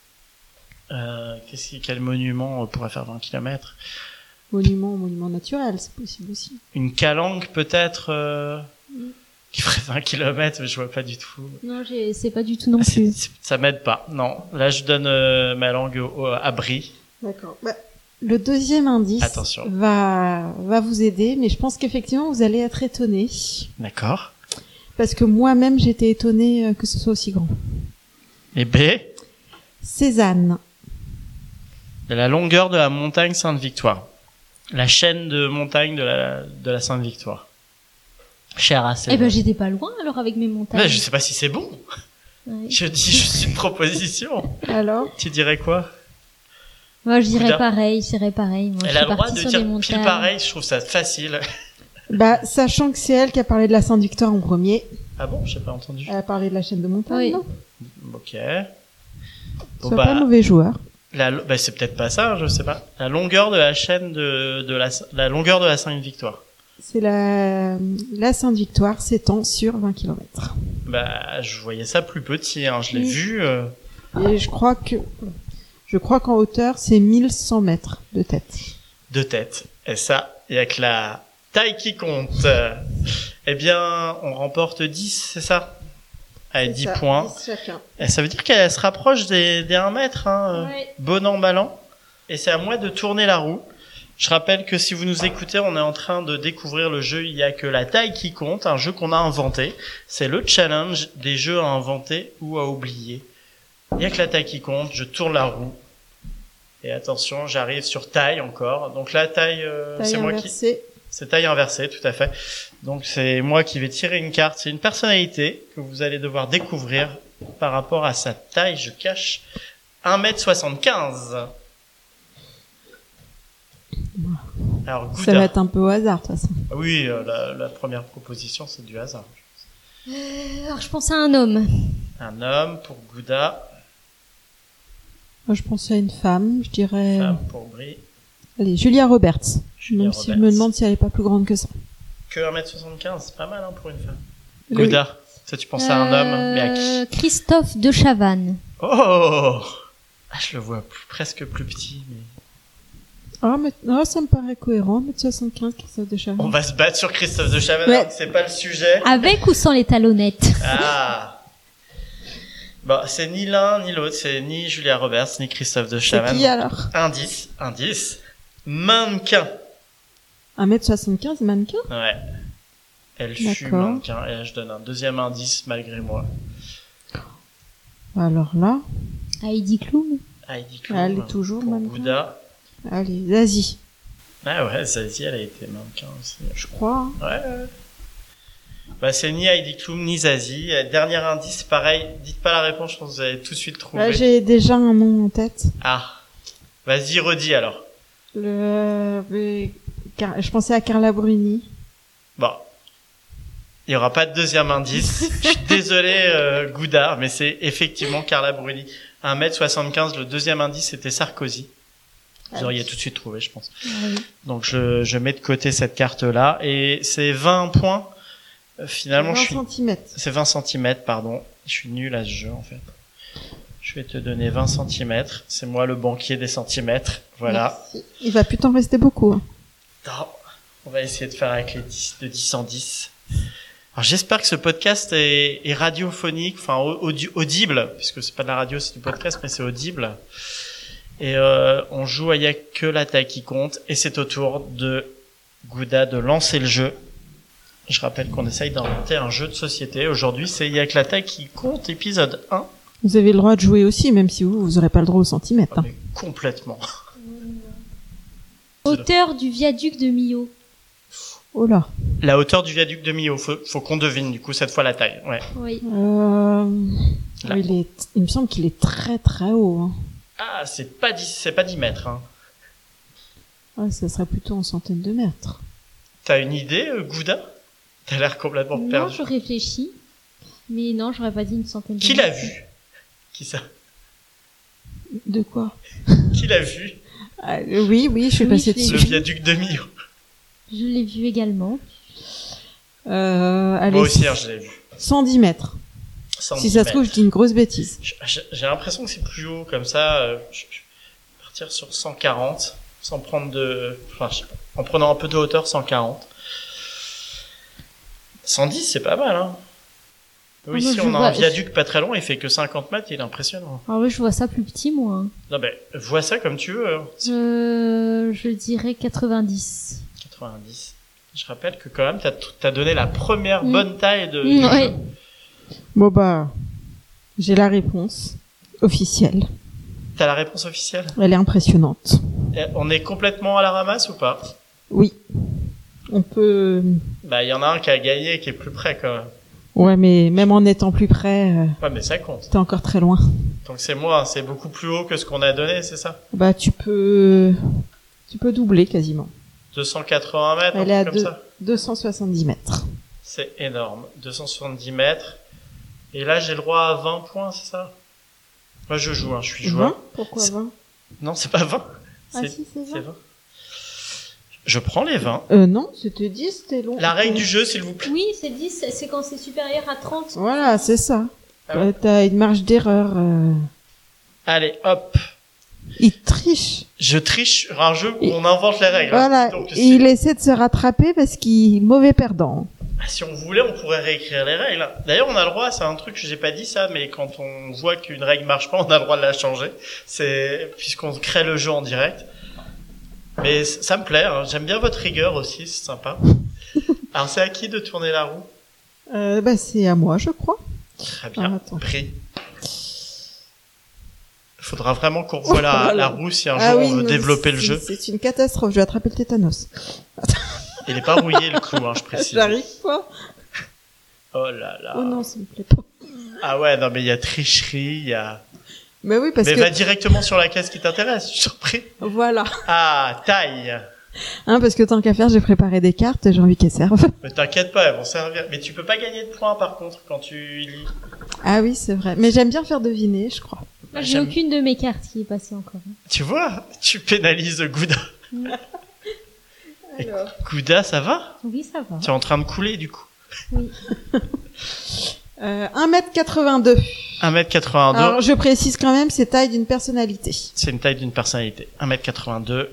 Quel monument pourrait faire 20 km? Monument naturel, c'est possible aussi. Une calanque, peut-être, qui ferait 20 km, mais je vois pas du tout. Non, c'est pas du tout non Ah, plus. ça m'aide pas. Non. Là, je donne ma langue à Brie. D'accord. Le deuxième indice Attention. va vous aider, mais je pense qu'effectivement vous allez être étonné. D'accord. Parce que moi-même j'étais étonnée que ce soit aussi grand. Et B, Cézanne. la longueur de la montagne Sainte-Victoire. La chaîne de montagne de la Sainte-Victoire. Cher à Eh ben, j'étais pas loin alors avec mes montagnes. Là, je sais pas si c'est bon. Ouais. Je dis juste une proposition. Alors Tu dirais quoi? Moi, je dirais Gouda. pareil, Moi, Elle je a suis le droit partie de sur dire des pile montagnes. pareil, je trouve ça facile. sachant que c'est elle qui a parlé de la Sainte-Victoire en premier, Ah bon, j'ai pas entendu. elle a parlé de la chaîne de montagne, Oui. non? Ok. Bon, Sois pas mauvais joueur. c'est peut-être pas ça, je sais pas. La longueur de la chaîne la longueur de la Sainte-Victoire. C'est la Sainte-Victoire s'étend sur 20 km. Bah, je voyais ça plus petit, hein. Je l'ai Oui. vu. Et je crois qu'en hauteur, c'est 1100 mètres de tête. De tête. Et ça, il y a que la taille qui compte. Eh bien, on remporte 10, c'est ça? Allez, 10 points. 10 chacun. Et ça veut dire qu'elle se rapproche des 1 mètre, hein. Ouais. Bon an, mal an. Et c'est à moi de tourner la roue. Je rappelle que si vous nous écoutez, on est en train de découvrir le jeu Il y a que la taille qui compte, un jeu qu'on a inventé. C'est le challenge des jeux à inventer ou à oublier. Il y a que la taille qui compte, je tourne la roue. Et attention, j'arrive sur taille encore. Donc la taille, Taille c'est moi qui... inversée. C'est taille inversée, tout à fait. Donc c'est moi qui vais tirer une carte. C'est une personnalité que vous allez devoir découvrir par rapport à sa taille. Je cache 1m75. Alors, Ça Gouda. va être un peu au hasard, de toute façon. Oui, la première proposition, c'est du hasard. Alors, je pense à un homme. Un homme pour Gouda, Moi, je pensais à une femme, je dirais... femme pour Brie. Allez, Julia Roberts. Julia Même si je Roberts. me demande si elle est pas plus grande que ça. Que 1m75, c'est pas mal hein, pour une femme. Oui. Gouda, ça tu penses à un homme, mais à qui? Christophe de Chavannes. Oh, je le vois presque plus petit. Mais... Ça me paraît cohérent, 1m75, Christophe de Chavannes. On va se battre sur Christophe de Chavannes, Ouais. alors que c'est pas le sujet. Avec ou sans les talonnettes? Ah. Bon, c'est ni l'un ni l'autre, c'est ni Julia Roberts ni Christophe de C'est Chavannes. qui alors? Indice. Mannequin. 1m75, mannequin? Ouais. Elle fut D'accord. mannequin. Et là, je donne un deuxième indice malgré moi. Alors là, Heidi Klum. Heidi Klum. elle est toujours pour mannequin. Gouda. Allez, Zazie, Ah ouais, Zazie, elle a été mannequin aussi. je crois. Ouais. Bah, c'est ni Heidi Klum, ni Zazie. Dernier indice, pareil, dites pas la réponse, je pense que vous allez tout de suite trouver. J'ai déjà un nom en tête. Ah. Vas-y, redis alors. Je pensais à Carla Bruni. Bon. Il y aura pas de deuxième indice. Je suis désolé, Gouda, mais c'est effectivement Carla Bruni. 1m75, le deuxième indice, c'était Sarkozy. Vous auriez tout de suite trouvé, je pense. Oui. Donc, je mets de côté cette carte-là. Et c'est 20 points. Finalement, 20 centimètres. C'est 20 cm, pardon. Je suis nul à ce jeu, en fait. Je vais te donner 20 cm. C'est moi le banquier des centimètres. Voilà. Merci. Il va plus t'en rester beaucoup. Hein. Non. On va essayer de faire avec les 10 de 10 en 10. Alors, j'espère que ce podcast est radiophonique, enfin, audible, puisque c'est pas de la radio, c'est du podcast, mais c'est audible. Et, on joue à Il y a que la taille qui compte, et c'est au tour de Gouda de lancer le jeu. Je rappelle qu'on essaye d'inventer un jeu de société. Aujourd'hui, c'est Il y a que la taille qui compte, épisode 1. Vous avez le droit de jouer aussi, même si vous aurez pas le droit au centimètre. Hein. Mais complètement. Hauteur du viaduc de Millau. Oh là. La hauteur du viaduc de Millau. Faut qu'on devine, du coup, cette fois la taille. Ouais. Oui. Là. Il me semble qu'il est très très haut. Hein. Ah, c'est pas 10 mètres, hein. Ouais, ça serait plutôt en centaines de mètres. T'as une idée, Gouda? T'as l'air complètement Non, perdu. je réfléchis. Mais non, j'aurais pas dit une centaine de Qui mètres. l'a vu? Qui ça? De quoi? Qui l'a vu? Oui, je suis Oui, passée je l'ai dessus. Le viaduc de Millau. Je l'ai vu également. Allez, Moi aussi, hein, je l'ai vu. 110 mètres. 110 Si ça se trouve, je mètres. dis une grosse bêtise. J'ai l'impression que c'est plus haut, comme ça. Je vais partir sur 140, sans prendre de... Enfin, je sais pas. En prenant un peu de hauteur, 140. 110, c'est pas mal, hein. Nous, ici, je on a vois- un viaduc pas très long, il fait que 50 mètres, il est impressionnant. Ah oui, je vois ça plus petit, moi. Hein. Non, ben, vois ça comme tu veux. Hein. Je dirais 90. 90. Je rappelle que quand même, t'as donné la première Mm. bonne taille de Ouais. jeu. Bon bah, j'ai la réponse officielle. T'as la réponse officielle? Elle est impressionnante. Et on est complètement à la ramasse ou pas? Oui. On peut... Bah, il y en a un qui a gagné, qui est plus près, quand même. Ouais, mais même en étant plus près, Ouais, mais ça compte. t'es encore très loin. Donc c'est moi, hein, c'est beaucoup plus haut que ce qu'on a donné, c'est ça? Bah, tu peux doubler quasiment. 280 mètres, Elle est un à truc comme ça. 270 mètres. C'est énorme. 270 mètres. Et là, j'ai le droit à 20 points, c'est ça? Moi, je joue, hein, je suis joueur. 20? Pourquoi 20? Non, c'est pas 20. Ah si, c'est 20. 20. Je prends les 20. Non, c'était 10, c'était long. La règle du jeu, s'il vous plaît. Oui, c'est 10, c'est quand c'est supérieur à 30. Voilà, c'est ça. Ah ouais. T'as une marge d'erreur. Allez, hop. Il triche. Je triche sur un jeu où on invente les règles. Voilà, Donc, il essaie de se rattraper parce qu'il est mauvais perdant. si on voulait, on pourrait réécrire les règles. D'ailleurs, on a le droit, c'est un truc que j'ai pas dit ça, mais quand on voit qu'une règle marche pas, on a le droit de la changer. C'est, puisqu'on crée le jeu en direct. Mais ça me plaît, hein. J'aime bien votre rigueur aussi, c'est sympa. Alors, c'est à qui de tourner la roue? Bah, c'est à moi, je crois. Très bien. Ah, attends. Pris. Faudra vraiment qu'on revoie la roue si un jour on veut non, développer le jeu. C'est une catastrophe, je vais attraper le tétanos. Il est pas rouillé le clou, hein, je précise. J'arrive pas. Oh là là. Oh non, ça me plaît pas. Ah ouais, non mais il y a tricherie, il y a... Mais oui, parce Mais que... va directement sur la case qui t'intéresse, je t'en prie. Voilà. Ah, taille. Hein, parce que tant qu'à faire, j'ai préparé des cartes, j'ai envie qu'elles servent. Mais t'inquiète pas, elles vont servir. Mais tu peux pas gagner de points par contre quand tu lis. Ah oui, c'est vrai. Mais j'aime bien faire deviner, je crois. Moi, j'ai J'aime- aucune de mes cartes qui est passée encore. hein. Tu vois, tu pénalises Gouda. Alors. Gouda, ça va? Oui, ça va. Tu es en train de couler du coup. Oui. 1m82. 1m82, Alors, je précise quand même, c'est taille d'une personnalité. c'est une taille d'une personnalité. 1m82.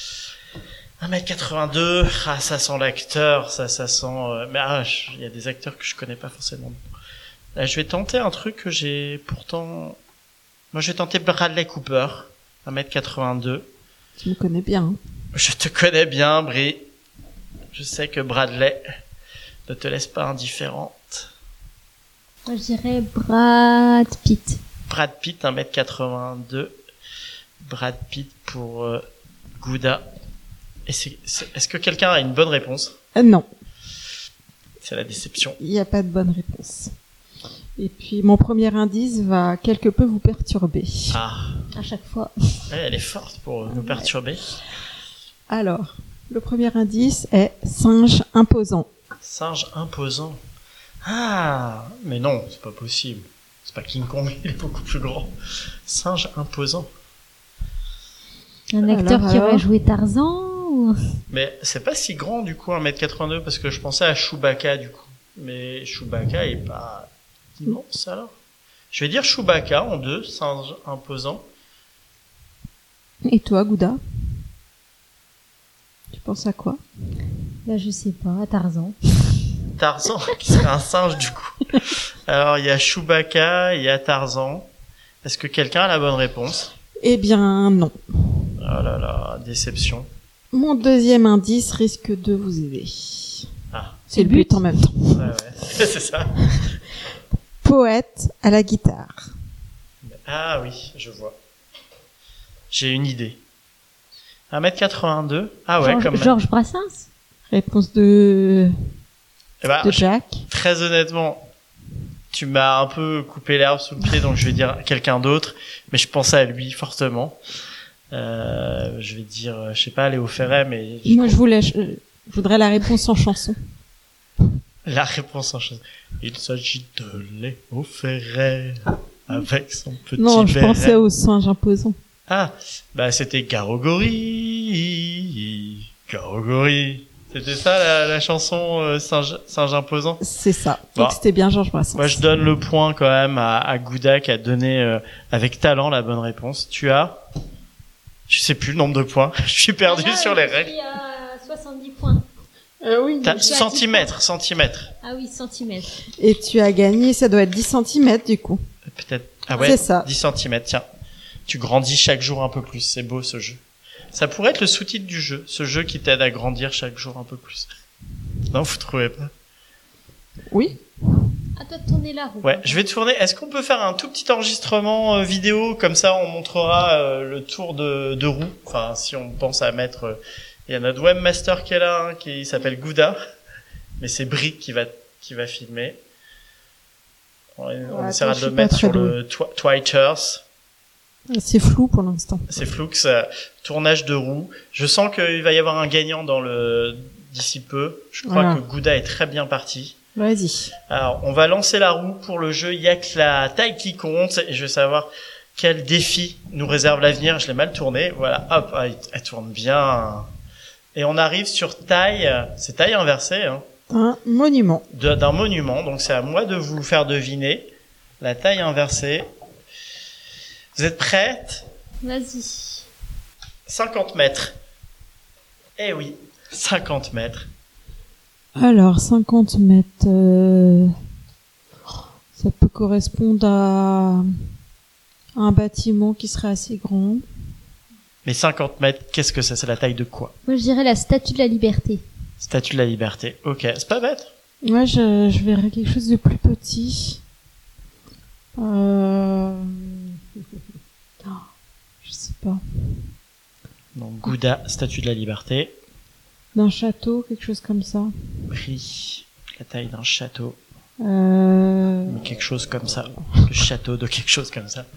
1m82, ah, ça sent l'acteur, ça sent... mais il y a des acteurs que je connais pas forcément. Là, je vais tenter un truc que j'ai pourtant... Moi, je vais tenter Bradley Cooper, 1m82. Tu me connais bien. Hein. Je te connais bien, Brie. Je sais que Bradley ne te laisse pas indifférente. Moi, je dirais Brad Pitt. Brad Pitt, 1m82. Brad Pitt pour Gouda. Et est-ce que quelqu'un a une bonne réponse? Non. C'est la déception. Il n'y a pas de bonne réponse. Et puis, mon premier indice va quelque peu vous perturber. Ah, À chaque fois. ouais, elle est forte pour nous perturber. Alors, le premier indice est singe imposant. Singe imposant. Ah, mais non, c'est pas possible. C'est pas King Kong, il est beaucoup plus grand. Singe imposant. Un acteur qui Alors aurait joué Tarzan ou... Mais c'est pas si grand du coup, 1m82, parce que je pensais à Chewbacca du coup. Mais Chewbacca est pas immense alors. Je vais dire Chewbacca en 2, singe imposant. Et toi, Gouda? Tu penses à quoi? Bah, je sais pas, à Tarzan. Tarzan, qui serait un singe du coup. Alors il y a Chewbacca, il y a Tarzan. Est-ce que quelqu'un a la bonne réponse? Eh bien, non. Oh là là, déception. Mon deuxième indice risque de vous aider. Ah, C'est le but en même temps. ouais, ouais. C'est ça. Poète à la guitare. Ah oui, je vois. J'ai une idée. 1m82. Ah ouais, comme Georges Brassens. Réponse de Eh ben, Jack. très honnêtement, tu m'as un peu coupé l'herbe sous le pied, donc je vais dire quelqu'un d'autre, mais je pensais à lui fortement. Je vais dire, je sais pas, Léo Ferré, mais Moi, je voudrais la réponse en chanson. la réponse en chose. Il s'agit de Léo Ferré avec son petit Non, je béret. pensais au singe imposant. Ah, bah c'était Garogori. Garogori. C'était ça la chanson singe imposant. C'est ça. Bon. Donc c'était bien Georges Brassens. Moi, je donne le point quand même à Gouda qui a donné avec talent la bonne réponse. Tu as, je sais plus le nombre de points. Je suis perdu sur les règles. Je suis à 70 points. Oui. T'as je suis à centimètres. Ah oui, centimètres. Et tu as gagné, ça doit être 10 cm du coup. Peut-être. Ah ouais. C'est ça. 10 centimètres. Tiens, tu grandis chaque jour un peu plus. C'est beau ce jeu. Ça pourrait être le sous-titre du jeu. Ce jeu qui t'aide à grandir chaque jour un peu plus. Non, vous trouvez pas? Oui. À toi de tourner la roue. Ouais, je vais tourner. Est-ce qu'on peut faire un tout petit enregistrement vidéo comme ça on montrera le tour de roue. Enfin, si on pense à mettre, il y a notre webmaster qui est là, hein, qui s'appelle Gouda, mais c'est Brie qui va filmer. On essaiera de le mettre sur le Twitter. C'est flou pour l'instant. C'est flou, tournage de roue. Je sens qu'il va y avoir un gagnant d'ici peu. Je crois Voilà. que Gouda est très bien parti. Vas-y. Alors, on va lancer la roue pour le jeu. Il y a que la taille qui compte et je veux savoir quel défi nous réserve l'avenir. Je l'ai mal tourné. Voilà, hop, elle tourne bien. Et on arrive sur taille, c'est taille inversée, hein, Un monument. d'un monument. Donc c'est à moi de vous faire deviner la taille inversée. Vous êtes prêtes? Vas-y. 50 mètres. Eh oui, 50 mètres. Alors, 50 mètres, ça peut correspondre à un bâtiment qui serait assez grand. Mais 50 mètres, qu'est-ce que c'est? C'est la taille de quoi? Moi, je dirais la Statue de la Liberté. Statue de la Liberté. Ok, c'est pas bête. Moi, je verrais quelque chose de plus petit. Je sais pas. Donc Gouda, Statue de la Liberté. D'un château, quelque chose comme ça. Prix, la taille d'un château. Euh... Quelque chose comme ça. Le château de quelque chose comme ça.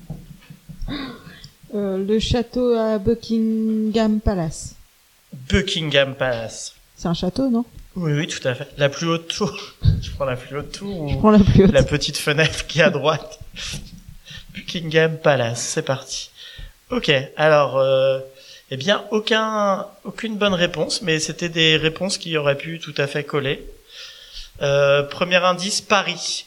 Le château à Buckingham Palace. Buckingham Palace. C'est un château, non? Oui, oui, tout à fait. La plus haute tour. Je prends la plus haute tour ou Je prends la plus haute. la petite fenêtre qui est à droite. Buckingham Palace, c'est parti. Ok, alors, eh bien, aucune bonne réponse, mais c'était des réponses qui auraient pu tout à fait coller. Premier indice, Paris.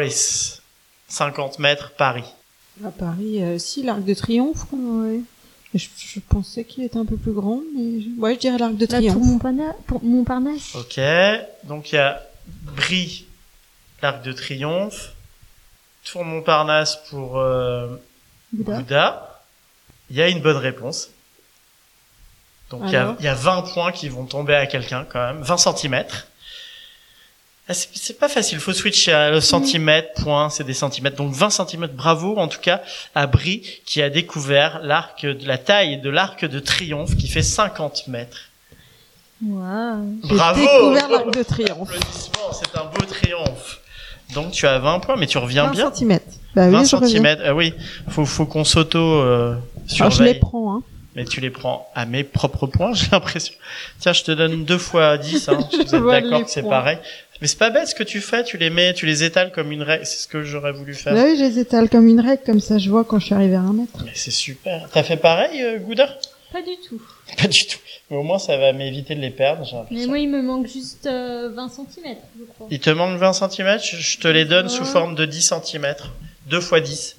50 mètres, Paris. À Paris, si, l'Arc de Triomphe, quoi, ouais. Je pensais qu'il était un peu plus grand, mais ouais, je dirais l'Arc de La Triomphe. tour Montparnasse. Ok, donc il y a Brie, l'Arc de Triomphe, Tour Montparnasse pour Bouddha. Bouddha. Il y a une bonne réponse. Donc il y a 20 points qui vont tomber à quelqu'un quand même, 20 centimètres. Ah, c'est pas facile, faut switcher le centimètre, point, c'est des centimètres. Donc 20 centimètres, bravo en tout cas à Brie qui a découvert la taille de l'Arc de Triomphe qui fait 50 mètres. Waouh. J'ai Bravo. découvert l'Arc de Triomphe. Applaudissements, c'est un beau triomphe. Donc tu as 20 points, mais tu reviens 20 bien. centimètres. Bah 20 oui, je reviens. centimètres. Ah oui, faut qu'on s'auto Alors, surveille. je les prends, hein. Mais tu les prends à mes propres points, j'ai l'impression. Tiens, je te donne 2 fois 10, hein. Je Vous êtes vois d'accord les que c'est points. pareil. Mais c'est pas bête ce que tu fais, tu les étales comme une règle. C'est ce que j'aurais voulu faire. Bah oui, je les étale comme une règle, comme ça je vois quand je suis arrivé à 1 mètre. Mais c'est super. T'as fait pareil, Gouda? Pas du tout. Pas du tout. Mais au moins, ça va m'éviter de les perdre, j'ai Mais l'impression. moi, il me manque juste 20 cm, je crois. Il te manque 20 cm, je te les donne sous Ouais. forme de 10 cm. 2 fois 10.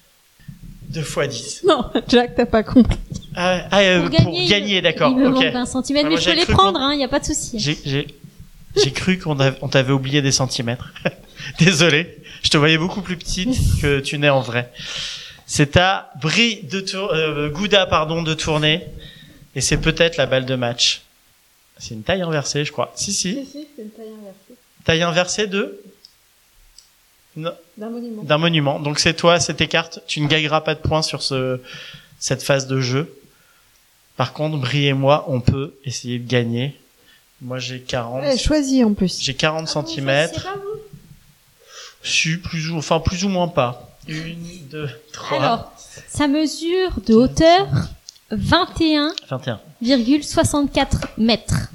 2 fois 10. Non, Jack, t'as pas compris. Pour gagner, d'accord. Il me Ok. manque 20 cm, Ouais, mais moi, je peux j'ai les cru prendre, hein, y a pas de souci. J'ai cru qu'on t'avait oublié des centimètres. Désolé. Je te voyais beaucoup plus petite que tu n'es en vrai. C'est à Gouda, de tourner. Et c'est peut-être la balle de match. C'est une taille inversée, je crois. Si. Si, c'est une taille inversée. Taille inversée de? Non. D'un monument. D'un monument. Donc c'est toi, c'est tes cartes. Tu ne gagneras pas de points sur cette phase de jeu. Par contre, Brie et moi, on peut essayer de gagner. Moi, j'ai 40. Ouais, choisis en plus. J'ai 40 C'est centimètres. pas vous. Si, plus ou moins pas. 1, 2, 3. Alors, ça mesure de hauteur 21. 21,64 mètres.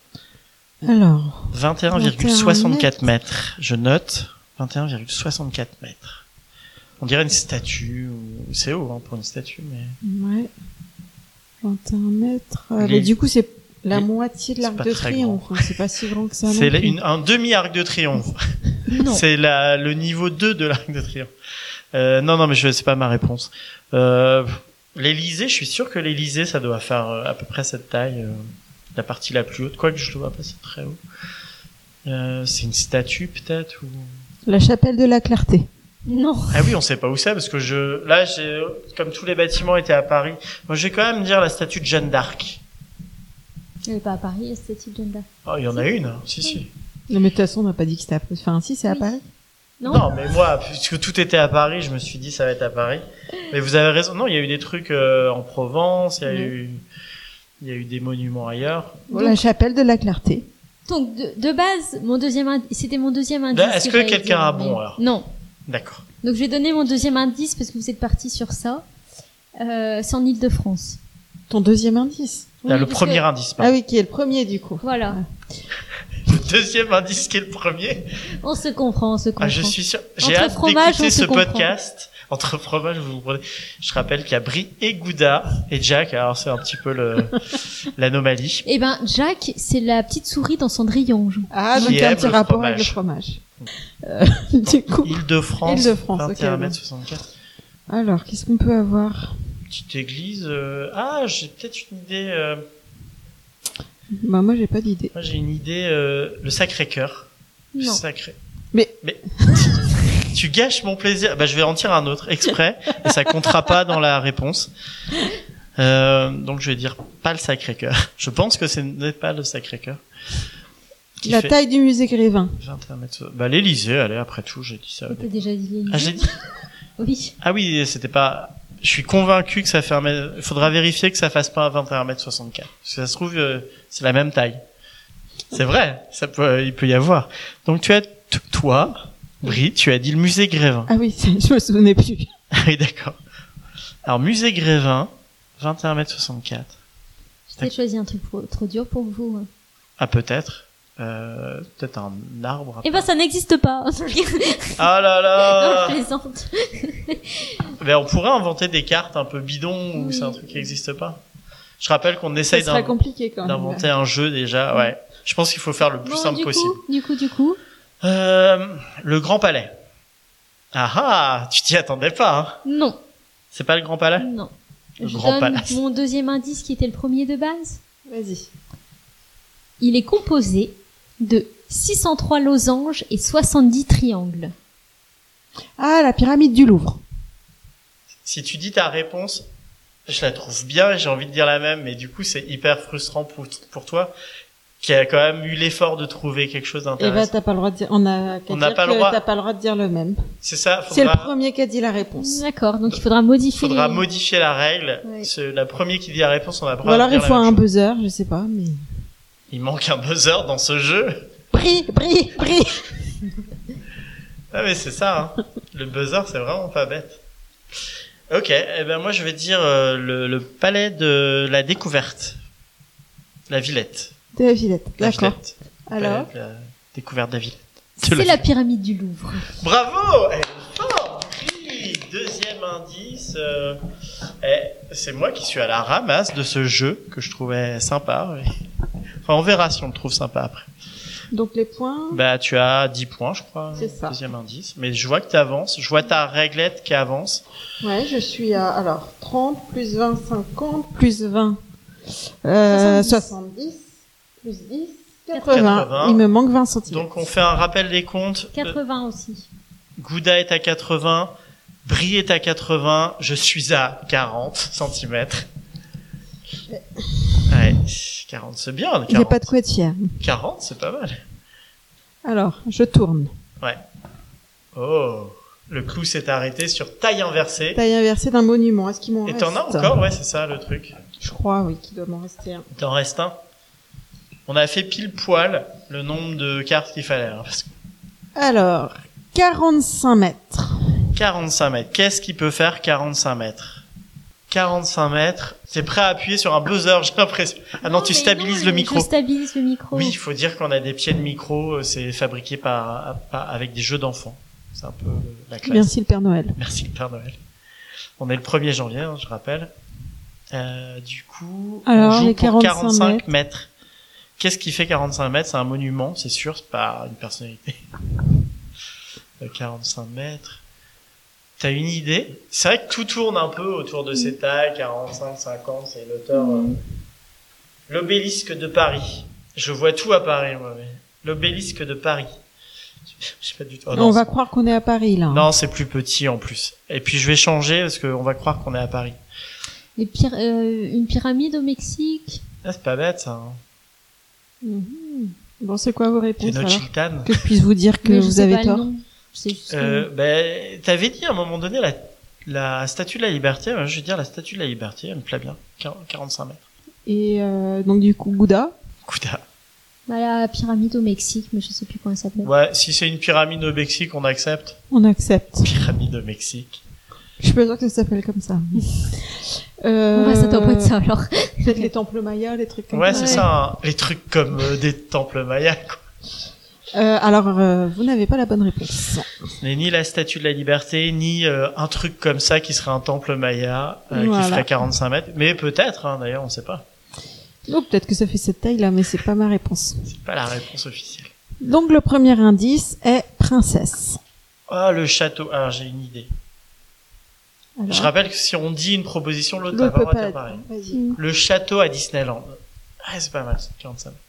Alors, 21,64 mètres. Je note. 21,64 mètres. On dirait une statue. C'est haut, hein, pour une statue, mais... ouais. 21 mètres. Les- Mais du coup, c'est la les- moitié de c'est l'Arc pas de très Triomphe. Hein. C'est pas si grand que ça. C'est non plus. un demi-arc de triomphe. Non. C'est le niveau 2 de l'arc de triomphe. Non, mais c'est pas ma réponse. L'Élysée, je suis sûr que l'Élysée, ça doit faire à peu près cette taille, la partie la plus haute. Quoique je le vois pas, c'est très haut. C'est une statue peut-être ou... La chapelle de la Clarté. Non. Ah oui, on sait pas où c'est parce que comme tous les bâtiments étaient à Paris, moi je vais quand même dire la statue de Jeanne d'Arc. Elle est pas à Paris, la statue de Jeanne d'Arc. Oh, il y en a une, hein. Si. Non, mais de toute façon, on n'a pas dit que c'était à Paris. Enfin, si, c'est à Oui. Paris. Non. Mais moi, puisque tout était à Paris, je me suis dit ça va être à Paris. Mais vous avez raison. Non, il y a eu des trucs en Provence, il y a eu des monuments ailleurs. Bon, la chapelle de la Clarté. Donc, de base, c'était mon deuxième indice. Là, est-ce que j'allais quelqu'un dire, a mais- bon, alors Non. D'accord. Donc, je vais donner mon deuxième indice parce que vous êtes parti sur ça. C'est en Île-de-France. Ton deuxième indice. Là, Oui, le parce premier que- indice. Ah Pardon. oui, qui est le premier, du coup. Voilà. Le deuxième indice qui est le premier. On se comprend, on se comprend. Ah, je suis sûr. J'ai Entre hâte fromages, d'écouter on se ce comprend. podcast. Entre fromages, vous prenez. Je rappelle qu'il y a Brie et Gouda et Jack. Alors, c'est un petit peu l'anomalie. Eh ben, Jack, c'est la petite souris dans Cendrillon. Ah, donc Qui il y a un aime petit le rapport avec le fromage. fromage. Du coup. Île-de-France. Île-de-France, ok, 21,64 m. Alors, qu'est-ce qu'on peut avoir? Petite église. J'ai peut-être une idée. Bah, moi, j'ai pas d'idée. Moi, j'ai une idée. Le Sacré-Cœur. Le Non. Sacré. Mais- Tu gâches mon plaisir. Bah, je vais en tirer un autre exprès et ça comptera pas dans la réponse. Donc, je vais dire pas le Sacré-Cœur. Je pense que ce n'est pas le Sacré-Cœur. Qui La fait taille du musée Grévin. 21 mètres. Bah, l'Élysée, allez, après tout, j'ai dit ça. T'as déjà dit l'Élysée. Ah, j'ai dit. Oui. Ah oui, c'était pas. Je suis convaincu que ça fait il faudra vérifier que ça fasse pas un 21,64 m. Parce que ça se trouve, c'est la même taille. C'est vrai, il peut y avoir. Donc tu as, toi, Brie, tu as dit le musée Grévin. Ah oui, je me souvenais plus. Ah oui, d'accord. Alors, musée Grévin, 21,64 m. J'ai choisi un truc trop dur pour vous. hein. Ah, peut-être. Peut-être un arbre. Eh ben, ça n'existe pas. Ah là Non, là! je plaisante. Mais on pourrait inventer des cartes un peu bidons ou Oui. c'est un truc qui n'existe pas. Je rappelle qu'on Ça essaye serait compliqué quand même. d'inventer un jeu déjà, ouais. Je pense qu'il faut faire le plus Bon, simple possible. Du coup. Le Grand Palais. Ah, tu t'y attendais pas, hein. Non. C'est pas le Grand Palais? Non. Le Je Grand donne Palace. mon deuxième indice qui était le premier de base. Vas-y. Il est composé de 603 losanges et 70 triangles. Ah, la pyramide du Louvre. Si tu dis ta réponse, je la trouve bien et j'ai envie de dire la même, mais du coup, c'est hyper frustrant pour toi, qui a quand même eu l'effort de trouver quelque chose Eh ben, d'intéressant. t'as pas le droit de dire, on n'a pas le droit. t'as pas le droit de dire le même. C'est ça, C'est le premier qui a dit la réponse. D'accord, donc il faudra modifier. faudra les- modifier la règle. Ouais. La première qui dit la réponse, on a pas Ou alors il faut un buzzer, je sais pas, mais. Il manque un buzzer dans ce jeu. Brie. Ah mais c'est ça, hein. Le buzzer, c'est vraiment pas bête. Ok, eh ben moi je vais dire le palais de la découverte. La Villette. De la Villette, La d'accord. Villette. Alors, La découverte de la Villette. C'est la pyramide du Louvre. Bravo! Elle est forte! Oui. Deuxième indice. C'est moi qui suis à la ramasse de ce jeu que je trouvais sympa. Enfin, on verra si on le trouve sympa après. donc les points. Bah, tu as 10 points, je crois. C'est ça. Deuxième indice. Mais je vois que tu avances. Je vois ta réglette qui avance. Ouais, je suis à, alors, 30, plus 20, 50, plus 20, 70, plus 10, 80. Il me manque 20 centimes. Donc, on fait un rappel des comptes. 80 aussi. Gouda est à 80. Brie est à 80. Je suis à 40 centimètres. Ouais, 40, c'est bien. 40. Il n'y a pas de quoi être fier. 40, c'est pas mal. Alors, je tourne. Ouais. Oh, le clou s'est arrêté sur taille inversée. Taille inversée d'un monument. Est-ce qu'il m'en Et reste? t'en as encore? Ouais, c'est ça le truc. Je crois, oui, qu'il doit m'en rester un. T'en restes un. On a fait pile poil le nombre de cartes qu'il fallait. Hein, parce que Alors, 45 mètres. 45 mètres. Qu'est-ce qui peut faire 45 mètres? 45 mètres. C'est prêt à appuyer sur un buzzer, j'ai l'impression. Ah non, tu stabilises le micro. Je stabilise le micro. Oui, il faut dire qu'on a des pieds de micro. C'est fabriqué avec des jeux d'enfants. C'est un peu la classe. Merci le Père Noël. Merci le Père Noël. On est le 1er janvier, hein, je rappelle. Du coup, Alors, on joue les pour 45 45 mètres. Qu'est-ce qui fait 45 mètres? C'est un monument, c'est sûr, c'est pas une personnalité. 45 mètres. T'as une idée? C'est vrai que tout tourne un peu autour de ces tailles, 45, 50, c'est l'auteur. L'obélisque de Paris. Je vois tout à Paris, moi. Mais... L'obélisque de Paris. Je sais pas du tout. Oh, non, on va croire qu'on est à Paris, là. Non, c'est plus petit en plus. Et puis je vais changer parce qu'on va croire qu'on est à Paris. Une pyramide au Mexique. Ah, c'est pas bête ça. Hein. Bon, c'est quoi vos réponses, alors? Tenochtitlan. Que je puisse vous dire que Mais je vous sais avez pas le tort. nom. C'est juste que- T'avais dit à un moment donné la statue de la liberté. Je vais dire la statue de la liberté, elle me plaît bien. 45 mètres. Et donc, du coup, Gouda. Gouda. Bah, la pyramide au Mexique, mais je sais plus comment elle s'appelle. Ouais, si c'est une pyramide au Mexique, on accepte. On accepte. Pyramide au Mexique. Je suis pas sûre que ça s'appelle comme ça. Ouais, ça doit pas être ça, alors. Peut-être les temples mayas, les trucs comme Ouais, ça. c'est ça. Hein. Les trucs comme des temples mayas, quoi. Alors, vous n'avez pas la bonne réponse. Mais ni la statue de la liberté, ni un truc comme ça qui serait un temple maya qui Voilà. ferait 45 mètres. Mais peut-être, hein, d'ailleurs, on sait pas. Donc, peut-être que ça fait cette taille-là, mais c'est pas ma réponse. C'est pas la réponse officielle. Donc, le premier indice est princesse. Ah, le château. Alors, j'ai une idée. Alors, Je rappelle que si on dit une proposition, l'autre n'a l'autre pas le peut droit de pas dire être. pareil. Vas-y. Le château à Disneyland. Ah, c'est pas mal, c'est 45 mètres.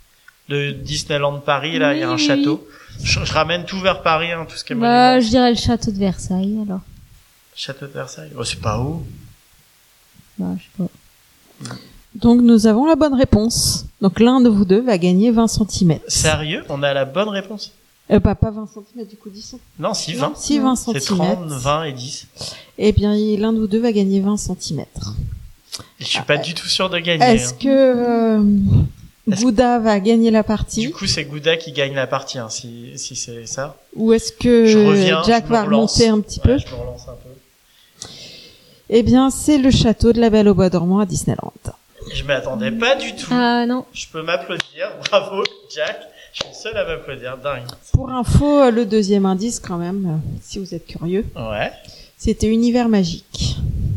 Le Disneyland Paris, là, il y a un Oui, château. Je ramène tout vers Paris, hein, tout ce qui est Bah, monument. je dirais le château de Versailles, alors. Château de Versailles. Oh, c'est pas haut. Bah, je sais pas. Donc, nous avons la bonne réponse. Donc, l'un de vous deux va gagner 20 cm. Sérieux? On a la bonne réponse? Pas 20 cm, du coup, 10 cm. Non, si, 20. Si, 20 C'est cm. 30, 20 et 10. Eh bien, l'un de vous deux va gagner 20 cm. Je suis pas du tout sûr de gagner. Est-ce hein. que Est-ce- Gouda va gagner la partie? Du coup, c'est Gouda qui gagne la partie, hein, si c'est ça. Ou est-ce Je que reviens, Jack je me va relance. remonter un petit peu? Ouais, je me relance un peu. Eh bien, c'est le château de la Belle au Bois dormant à Disneyland. Je m'attendais pas du tout. Ah, non. Je peux m'applaudir. Bravo, Jack. Je suis le seul à m'applaudir. Dingue. Pour info, le deuxième indice, quand même, si vous êtes curieux, Ouais. c'était Univers magique.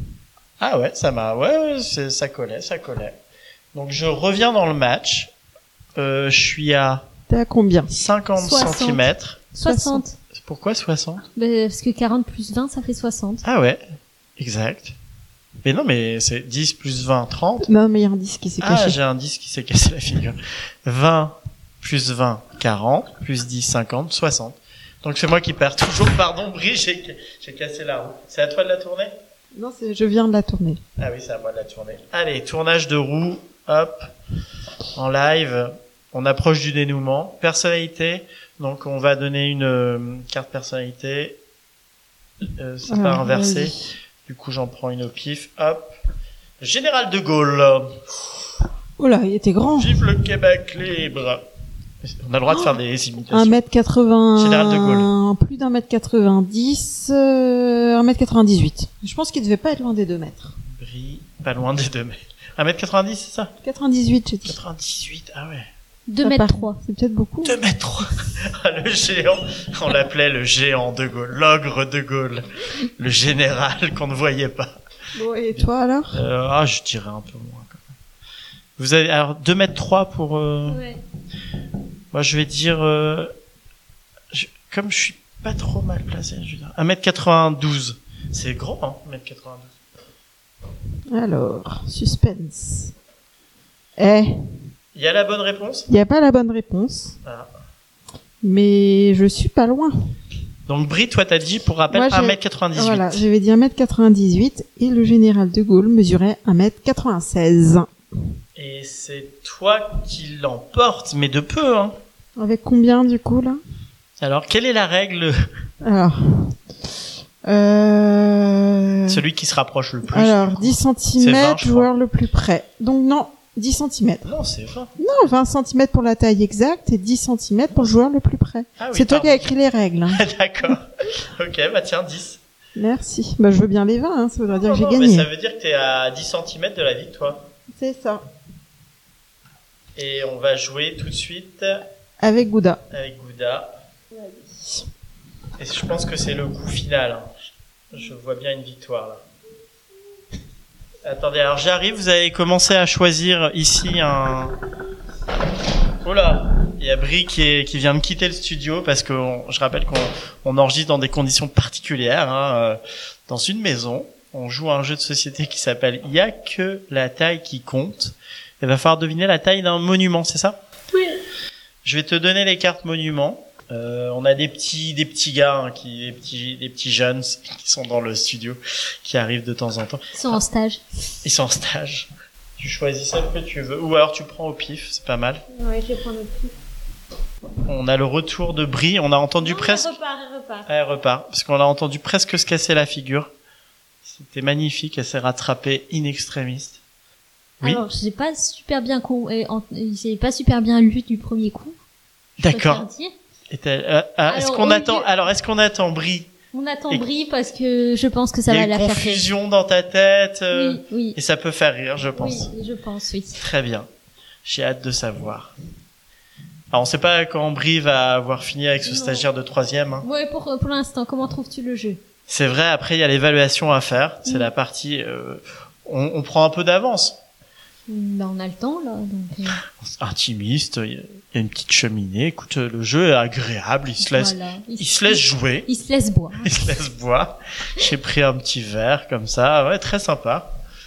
Ah ouais, ça m'a... Ouais, ça collait. Donc, je reviens dans le match. Je suis à T'es à combien? 50 60. cm. 60. Pourquoi 60? Bah, parce que 40 plus 20, ça fait 60. Ah ouais, exact. Mais non, mais c'est 10 plus 20, 30. Non, mais il y a un disque qui s'est Ah, caché. j'ai un 10 qui s'est cassé la figure. 20 plus 20, 40, plus 10, 50, 60. Donc c'est moi qui perds toujours. Pardon, Brie, j'ai cassé la roue. C'est à toi de la tourner? Non, je viens de la tourner. Ah oui, c'est à moi de la tourner. Allez, tournage de roue, hop, en live. On approche du dénouement. Personnalité, donc on va donner une carte personnalité. C'est pas inversé. Vas-y. Du coup, j'en prends une au pif. Hop. Général de Gaulle. Oh là, il était grand. Vive le Québec libre. On a le droit de faire des imitations. 1m80. Général de Gaulle. Plus d'1m90, 1m98. Je pense qu'il devait pas être loin des 2 mètres. Brie, pas loin des 2 mètres. 1m90, c'est ça? 98, j'ai dit. 98, ah ouais. 2 mètres 3. C'est peut-être beaucoup. 2 mètres 3. Ah, le géant. On l'appelait le géant de Gaulle. L'ogre de Gaulle. Le général qu'on ne voyait pas. Bon, et toi alors? Je dirais un peu moins quand même. Vous avez, alors, 2 mètres 3 pour, Ouais. moi je vais dire, comme je suis pas trop mal placé, je vais dire 1m92. C'est grand, hein, 1m92. Alors, suspense. Il Il y a la bonne réponse? n'y a pas la bonne réponse. Ah. Mais je suis pas loin. Donc Brie, toi t'as dit, pour rappel, Moi, 1m98. Voilà, j'avais dit 1m98 et le général de Gaulle mesurait 1m96. Et c'est toi qui l'emporte, mais de peu, hein. Avec combien du coup là? Alors, quelle est la règle? Alors, Celui qui se rapproche le plus. alors 10 C'est 20, cm, je joueur le plus près. Donc non, 10 cm. Non, c'est 20. Non, 20 cm pour la taille exacte et 10 cm pour le joueur le plus près. Ah oui, C'est toi qui pardon. as écrit les règles. Hein. D'accord. Ok, bah tiens, 10. Merci. Bah je veux bien les 20, hein, ça voudrait dire que j'ai Non, gagné. mais ça veut dire que t'es à 10 cm de la victoire. C'est ça. Et on va jouer tout de suite Avec Gouda. avec Gouda. Et je pense que c'est le coup final. Hein. Je vois bien une victoire là. Attendez, alors j'arrive, vous avez commencé à choisir ici un... Oh là, il y a Brie qui vient de quitter le studio parce que je rappelle qu'on enregistre dans des conditions particulières, hein, dans une maison. On joue à un jeu de société qui s'appelle « Il y a que la taille qui compte ». Il va falloir deviner la taille d'un monument, c'est ça? Oui. Je vais te donner les cartes monuments. On a des petits gars, hein, des petits jeunes qui sont dans le studio, qui arrivent de temps en temps. Ils sont en stage. Ils sont en stage. Tu choisis celle que tu veux, ou alors tu prends au pif, c'est pas mal. Ouais, je vais prendre le plus. On a le retour de Brie, on a entendu presque... Elle repart. Elle repart, parce qu'on a entendu presque se casser la figure. C'était magnifique, elle s'est rattrapée in extremis. Oui. Alors, j'ai pas super bien j'ai pas super bien lu du premier coup. D'accord. Est-ce Alors, qu'on au attend, lieu- alors est-ce qu'on attend Brie? On attend Et- Brie parce que je pense que ça Il y va a la une faire rire. confusion dans ta tête, Oui. et ça peut faire rire, je pense. Oui, je pense, oui. Très bien. J'ai hâte de savoir. Alors, on sait pas quand Brie va avoir fini avec ce Non. stagiaire de 3e. Hein. Ouais, pour l'instant, comment trouves-tu le jeu? C'est vrai, après, il y a l'évaluation à faire. C'est la partie... on prend un peu d'avance. Ben, on a le temps, là, donc... Intimiste, il y a une petite cheminée. Écoute, le jeu est agréable, il se laisse, Voilà. il se laisse jouer, Il se laisse boire. il se laisse boire. J'ai pris un petit verre comme ça, ouais, très sympa.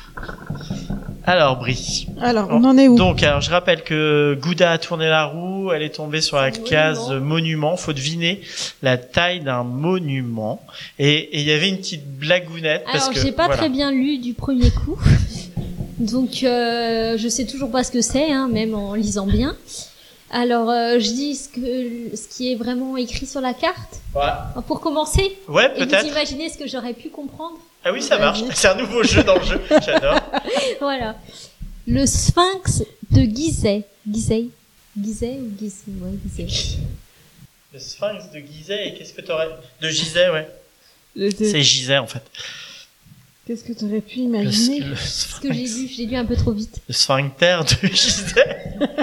Alors, Brie. Alors, on en est où? Donc, alors, je rappelle que Gouda a tourné la roue, elle est tombée sur la C'est un case monument. Faut deviner la taille d'un monument. Et il y avait une petite blagounette parce Alors, que j'ai pas voilà. très bien lu du premier coup. Donc, je sais toujours pas ce que c'est, hein, même en lisant bien. Alors, je dis ce qui est vraiment écrit sur la carte. Ouais, Pour commencer. ouais Et vous peut-être. imaginez ce que j'aurais pu comprendre? Ah oui, ça marche. Vas-y. C'est un nouveau jeu dans le jeu. J'adore. Voilà. Le sphinx de Gizeh. Gizeh ou Gizeh? Ouais, Gizeh. Le sphinx de Gizeh, et qu'est-ce que t'aurais... De Gizeh, ouais. C'est Gizeh, en fait. Qu'est-ce que tu aurais pu Le, imaginer? le Ce que j'ai sphinx. lu un peu trop vite. Le sphincter de Gizeh.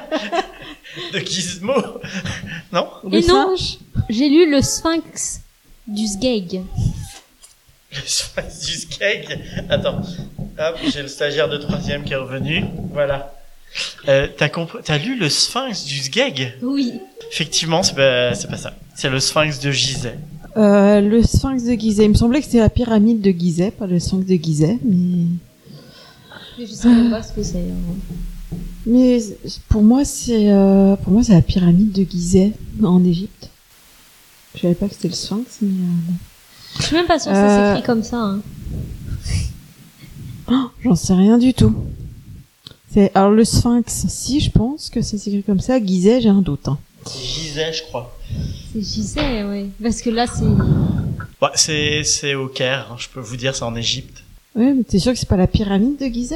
De Gizmo. Non? Le Et non. singe? J'ai lu le sphinx du Sgeg. Le sphinx du skeg. Attends. Hop, j'ai le stagiaire de 3e qui est revenu. Voilà. T'as lu le sphinx du skeg? Oui. Effectivement, c'est pas ça. C'est le sphinx de Gizeh. Le sphinx de Gizeh. Il me semblait que c'était la pyramide de Gizeh, pas le sphinx de Gizeh, mais... Mais je sais même pas ce que c'est. Hein. Mais pour moi, c'est la pyramide de Gizeh en Égypte. Je savais pas que c'était le sphinx, mais... Je suis même pas sûre que ça s'écrit comme ça. Hein. Oh, j'en sais rien du tout. Alors le sphinx, si, je pense que ça s'écrit comme ça. Gizeh, j'ai un doute. Hein. C'est Gizeh, je crois. C'est Gizeh, oui. Parce que là, c'est... Bah, c'est au Caire, hein, je peux vous dire, c'est en Égypte. Ouais, mais t'es sûr que c'est pas la pyramide de Gizeh?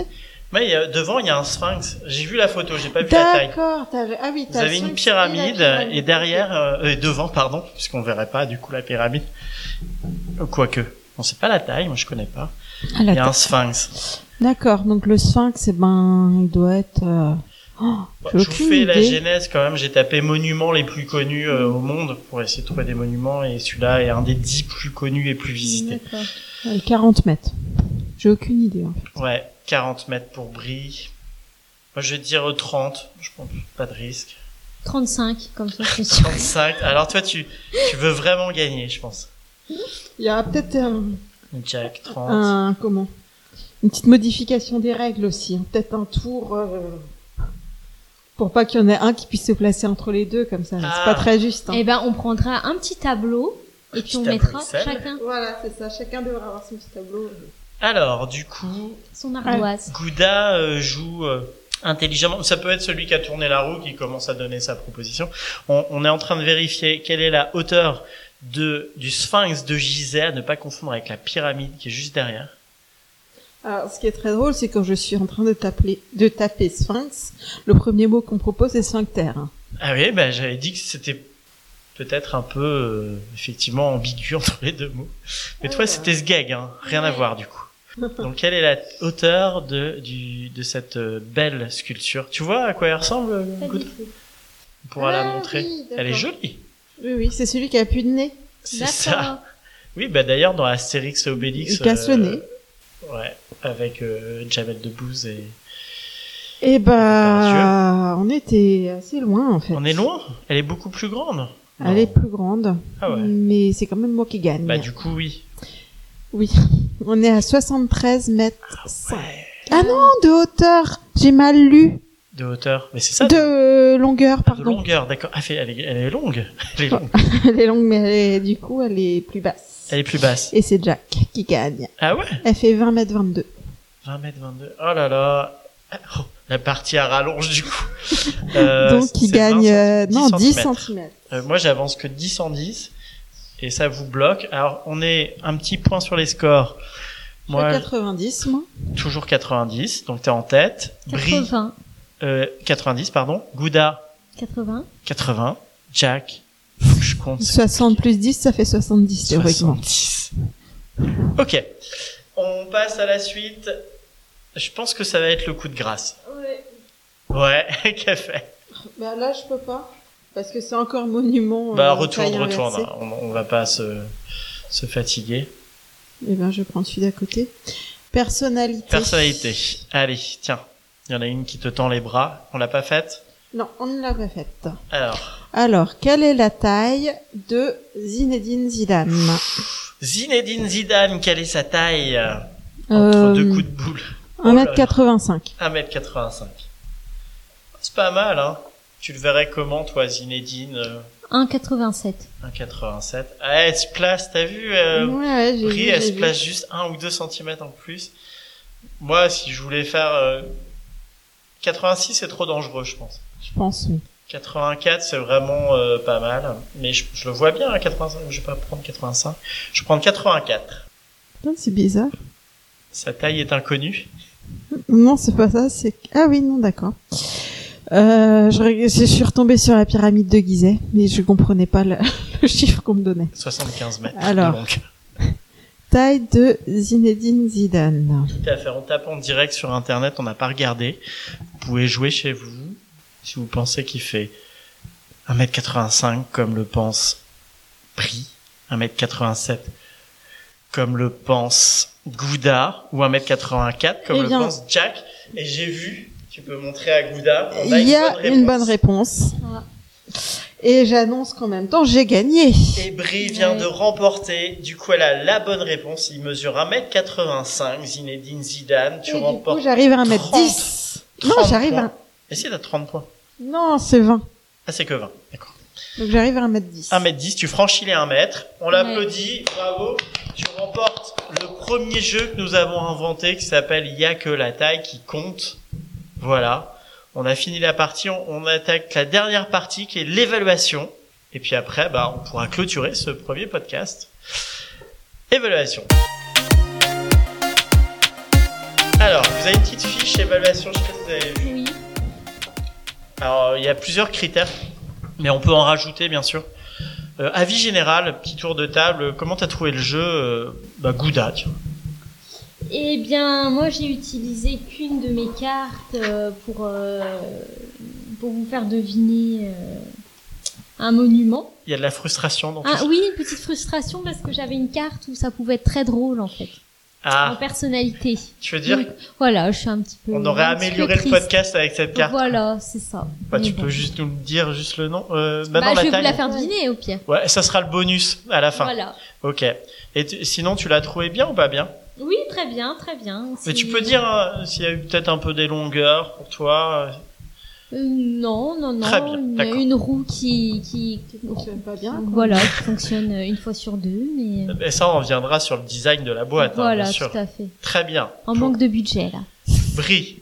Mais devant, il y a un sphinx. J'ai vu la photo, j'ai pas vu la taille. D'accord. Ah oui, Vous avez une pyramide et derrière, devant, pardon, puisqu'on verrait pas du coup la pyramide. Quoique, on sait pas la taille, moi je connais pas. Il y a un sphinx. D'accord. Donc le sphinx, il doit être. Je vous fais la genèse quand même. J'ai tapé monuments les plus connus au monde pour essayer de trouver des monuments et celui-là est un des 10 plus connus et plus visités. D'accord. 40 mètres. J'ai aucune idée. En fait. Ouais, 40 mètres pour Brie. Moi, je vais dire 30. Je pense pas de risque. 35, comme ça, je suis sûre. 35. Alors toi, tu veux vraiment gagner, je pense. Il y a peut-être Jack, 30. Une petite modification des règles aussi. Hein. Peut-être un tour pour pas qu'il y en ait un qui puisse se placer entre les deux comme ça. C'est pas très juste. Hein. Eh ben, on prendra un petit tableau et puis on mettra chacun. Voilà, c'est ça. Chacun devra avoir son petit tableau. Alors, du coup, son ardoise. Gouda joue intelligemment. Ça peut être celui qui a tourné la roue qui commence à donner sa proposition. On est en train de vérifier quelle est la hauteur du sphinx de Gizeh, à ne pas confondre avec la pyramide qui est juste derrière. Alors, ce qui est très drôle, c'est quand je suis en train de taper sphinx, le premier mot qu'on propose est sphincter. Ah oui, bah, j'avais dit que c'était peut-être un peu, effectivement, ambigu entre les deux mots. Mais toi, c'était sgeg, hein. Rien à voir, du coup. Donc, quelle est la hauteur de cette belle sculpture? Tu vois à quoi elle ressemble, Gouda? On pourra la montrer. Oui, elle est jolie. Oui, c'est celui qui a plus de nez. C'est ça. Oui, bah, d'ailleurs, dans Astérix et Obélix. Il casse le nez. Ouais, avec Jamel Debbouze et... on était assez loin, en fait. On est loin? Elle est beaucoup plus grande. Elle est plus grande. Ah ouais. Mais c'est quand même moi qui gagne. Bah, du coup, oui. Oui. On est à 73 mètres. Ouais. Ah non, de hauteur. J'ai mal lu. De hauteur. Mais c'est ça? De longueur, pardon. De longueur, d'accord. Ah, elle est longue. Elle est longue. Elle est longue, mais du coup, elle est plus basse. Elle est plus basse. Et c'est Jack qui gagne. Ah ouais? Elle fait 20 mètres 22. 20 mètres 22. Oh là là. Oh, la partie à rallonge, du coup. Donc, il gagne, 10 cm. Moi, j'avance que 10 en 10. Et ça vous bloque. Alors, on est un petit point sur les scores. Moi, 90, moi. Toujours 90. Donc, t'es en tête. 80. 90, pardon. Gouda. 80. 80. Jack. Faut que je compte. 60 plus 10, ça fait 70, théoriquement. 70. Ok. On passe à la suite. Je pense que ça va être le coup de grâce. Ouais, qu'a fait? Bah là, je peux pas. Parce que c'est encore monument. Retourne. On va pas se fatiguer. Eh ben, je prends celui d'à côté. Personnalité. Allez, tiens. Il y en a une qui te tend les bras. On l'a pas faite? Non, on ne l'a pas faite. Alors, quelle est la taille de Zinedine Zidane? Zinedine Zidane, quelle est sa taille? Entre deux coups de boule. 1m85. 1m85. C'est pas mal, hein? Tu le verrais comment, toi, Zinedine? 1,87. 1,87. Ah, elle se place, t'as vu? Ouais, j'ai Brie, vu. Elle se place juste 1 ou 2 centimètres en plus. Moi, si je voulais faire 86, c'est trop dangereux, je pense. Je pense, oui. 84, c'est vraiment pas mal. Mais je le vois bien à 85. Je vais pas prendre 85. Je vais prendre 84. C'est bizarre. Sa taille est inconnue. Non, c'est pas ça. Ah oui, non, d'accord. Je suis retombée sur la pyramide de Gizeh, mais je comprenais pas le chiffre qu'on me donnait. 75 mètres. Alors, de longue. Taille de Zinedine Zidane. Tout à fait. On tape en direct sur Internet. On n'a pas regardé. Vous pouvez jouer chez vous. Si vous pensez qu'il fait 1m85 comme le pense Brie, 1m87 comme le pense Gouda, ou 1m84 comme le pense Jack. Et j'ai vu, tu peux montrer à Gouda, il y a une bonne réponse. Ah. Et j'annonce qu'en même temps, j'ai gagné. Et Brie vient de remporter. Du coup, elle a la bonne réponse. Il mesure 1m85, Zinedine Zidane. Tu remportes. Du coup, j'arrive à 1m10. Non, j'arrive à... Et si t'as 30 points? Non, c'est 20. Ah, c'est que 20. D'accord. Donc, j'arrive à 1m10. 1m10, tu franchis les 1 mètre. On l'applaudit. Bravo. Tu remportes le premier jeu que nous avons inventé qui s'appelle Il y a que la taille qui compte. Voilà. On a fini la partie, on attaque la dernière partie qui est l'évaluation. Et puis après, on pourra clôturer ce premier podcast. Évaluation. Alors, vous avez une petite fiche évaluation, je sais pas si vous avez vu. Oui. Alors, il y a plusieurs critères, mais on peut en rajouter, bien sûr. Avis général, petit tour de table. Comment t'as trouvé le jeu Gouda, tiens. Eh bien, moi, j'ai utilisé qu'une de mes cartes pour vous faire deviner un monument. Il y a de la frustration dans tout Ah ça. oui, une petite frustration parce que j'avais une carte où ça pouvait être très drôle, en fait. En Ah, personnalité. tu veux dire Donc, voilà, je suis un petit peu. on aurait un petit peu amélioré le triste. podcast avec cette carte. Voilà, c'est ça. Bah, Mais tu bon. peux juste nous le dire, juste le nom. Bah, Non, je vais vous taille. la faire deviner au pire. Ouais, ça sera le bonus à la fin. Voilà. Ok. Et sinon, tu l'as trouvé bien ou pas bien? Oui, très bien, très bien. Mais tu peux dire s'il y a eu peut-être un peu des longueurs pour toi. Non. Très bien, d'accord. Une roue qui fonctionne pas bien, quoi. Voilà, qui fonctionne une fois sur deux, mais Et ça, on reviendra sur le design de la boîte, hein, voilà, bien sûr. tout à fait. Très bien. En manque de budget là. Brie,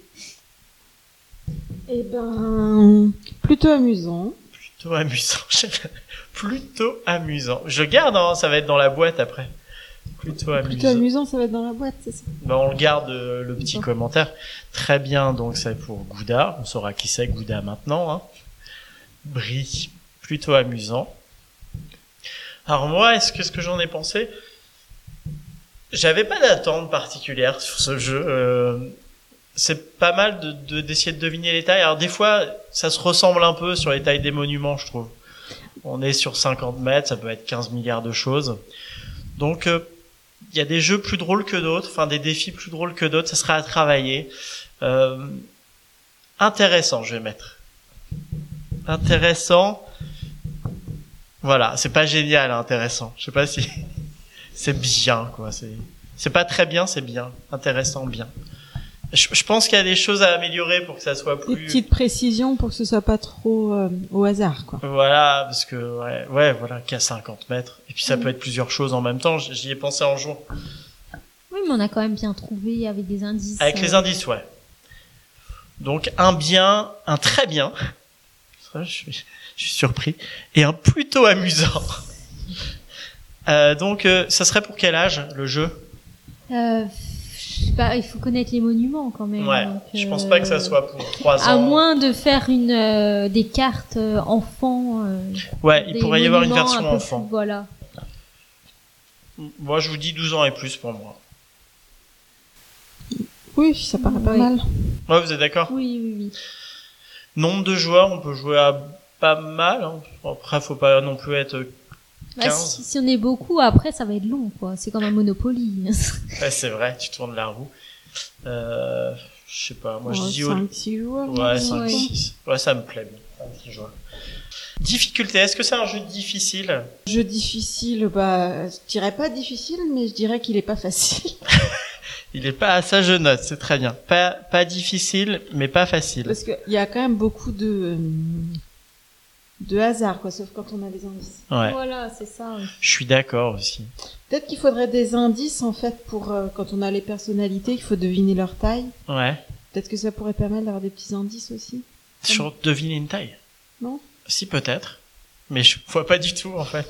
Eh ben, plutôt amusant. plutôt amusant. Plutôt amusant. Je garde, hein, ça va être dans la boîte après. Plutôt amusant. Plutôt amusant, ça va être dans la boîte, c'est ça. Ben, on le garde, le petit commentaire. Très bien, donc c'est pour Gouda. On saura qui c'est Gouda maintenant. Hein. Brie, plutôt amusant. Alors moi, ce que j'en ai pensé, j'avais pas d'attente particulière sur ce jeu. C'est pas mal d'essayer de deviner les tailles. Alors des fois, ça se ressemble un peu sur les tailles des monuments, je trouve. On est sur 50 mètres, ça peut être 15 milliards de choses. Donc, il y a des jeux plus drôles que d'autres, enfin des défis plus drôles que d'autres, ça sera à travailler. Intéressant, je vais mettre. Intéressant. Voilà, c'est pas génial, hein, intéressant. Je sais pas si c'est bien, quoi. C'est pas très bien, c'est bien. Intéressant, bien. Je pense qu'il y a des choses à améliorer pour que ça soit Des plus. petites précisions pour que ce soit pas trop au hasard, quoi. Voilà, parce que ouais, voilà, qu'à 50 mètres. Et puis ça peut être plusieurs choses en même temps. J'y ai pensé en jouant. Oui, mais on a quand même bien trouvé avec des indices. Avec les indices, ouais. Donc un bien, un très bien. Ça, je suis surpris. Et un plutôt amusant. Donc ça serait pour quel âge le jeu? Je sais pas, il faut connaître les monuments quand même. Ouais. Donc, Je pense pas que ça soit pour 3 ans. à moins de faire des cartes enfants. Ouais, il des pourrait y avoir une monuments version un peu enfant. plus, voilà. Moi, je vous dis 12 ans et plus pour moi. Oui, ça paraît pas Oui. mal. Ouais, vous êtes d'accord? Oui. Nombre de joueurs, on peut jouer à pas mal. Hein. Après, faut pas non plus être... Bah, 15. si on est beaucoup, après ça va être long, quoi. C'est comme un Monopoly. Ouais, c'est vrai, tu tournes la roue. Je sais pas, moi je dis... 5-6 joueurs. Ouais, Ouais. 5, 6. Ouais, ça me plaît bien. 5, 6 joueurs. Difficulté, est-ce que c'est un jeu difficile? Jeu difficile, bah, je dirais pas difficile, mais je dirais qu'il est pas facile. Il est pas... Ça, je note, c'est très bien. Pas difficile, mais pas facile. Parce qu'il y a quand même beaucoup de hasard, quoi, sauf quand on a les indices. Ouais, Voilà, c'est ça. Oui. je suis d'accord aussi. Peut-être qu'il faudrait des indices, en fait, pour quand on a les personnalités, il faut deviner leur taille. Ouais. Peut-être que ça pourrait pas mal d'avoir des petits indices aussi. Sur deviner une taille? Non? Si, peut-être. Mais je vois pas du tout, en fait.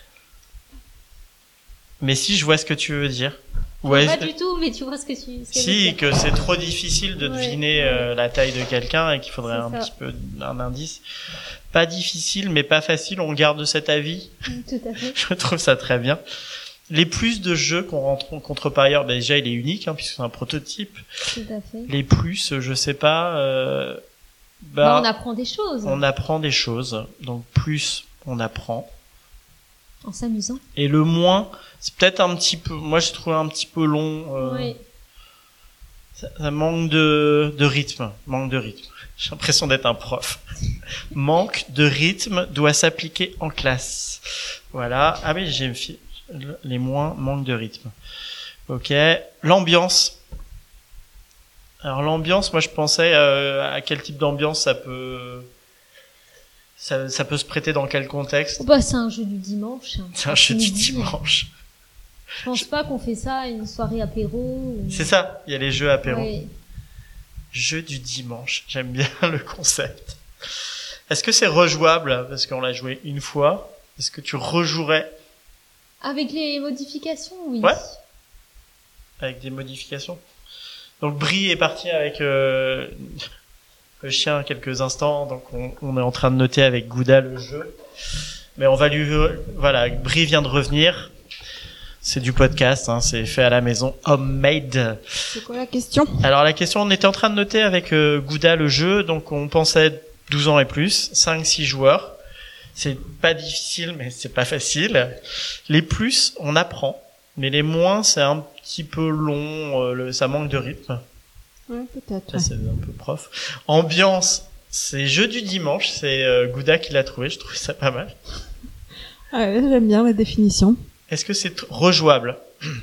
Mais si, je vois ce que tu veux dire. Ouais. Pas du tout, mais tu vois ce que tu. ce que je veux Si, dire. que c'est trop difficile de Ouais, deviner ouais. la taille de quelqu'un et qu'il faudrait C'est un ça. petit peu un indice. Pas difficile, mais pas facile. On garde cet avis. Tout à fait. Je trouve ça très bien. Les plus de jeux qu'on rencontre par ailleurs, bah déjà il est unique, hein, puisque c'est un prototype. Tout à fait. Les plus, je sais pas. Bah, on apprend des choses on apprend des choses. Donc plus on apprend. en s'amusant. Et le moins, c'est peut-être un petit peu. Moi, j'ai trouvé un petit peu long. Oui. Ça manque de rythme. Manque de rythme. J'ai l'impression d'être un prof. Manque de rythme doit s'appliquer en classe. Voilà. Ah oui, j'ai les moins manque de rythme. Ok. L'ambiance. Alors l'ambiance, moi je pensais à quel type d'ambiance ça peut se prêter dans quel contexte. Bah, c'est un jeu du dimanche. Hein. C'est un jeu du Après-midi. dimanche. Je pense pas qu'on fait ça à une soirée apéro. Ou... C'est ça. Il y a les jeux apéro. Ouais. Jeu du dimanche. J'aime bien le concept. Est-ce que c'est rejouable? Parce qu'on l'a joué une fois. Est-ce que tu rejouerais Avec les modifications, oui. Ouais. avec des modifications? Donc Brie est parti avec le chien quelques instants, donc on est en train de noter avec Gouda le jeu. Mais on va voilà, Brie vient de revenir. C'est du podcast, hein, c'est fait à la maison, homemade. C'est quoi la question? Alors la question, on était en train de noter avec Gouda le jeu, donc on pensait 12 ans et plus, 5-6 joueurs. C'est pas difficile, mais c'est pas facile. Les plus, on apprend, mais les moins, c'est un petit peu long, ça manque de rythme. Ouais, peut-être. Là, c'est un peu prof. Ambiance, c'est jeu du dimanche, c'est Gouda qui l'a trouvé, je trouve ça pas mal. Ah ouais, j'aime bien la définition. Est-ce que c'est rejouable?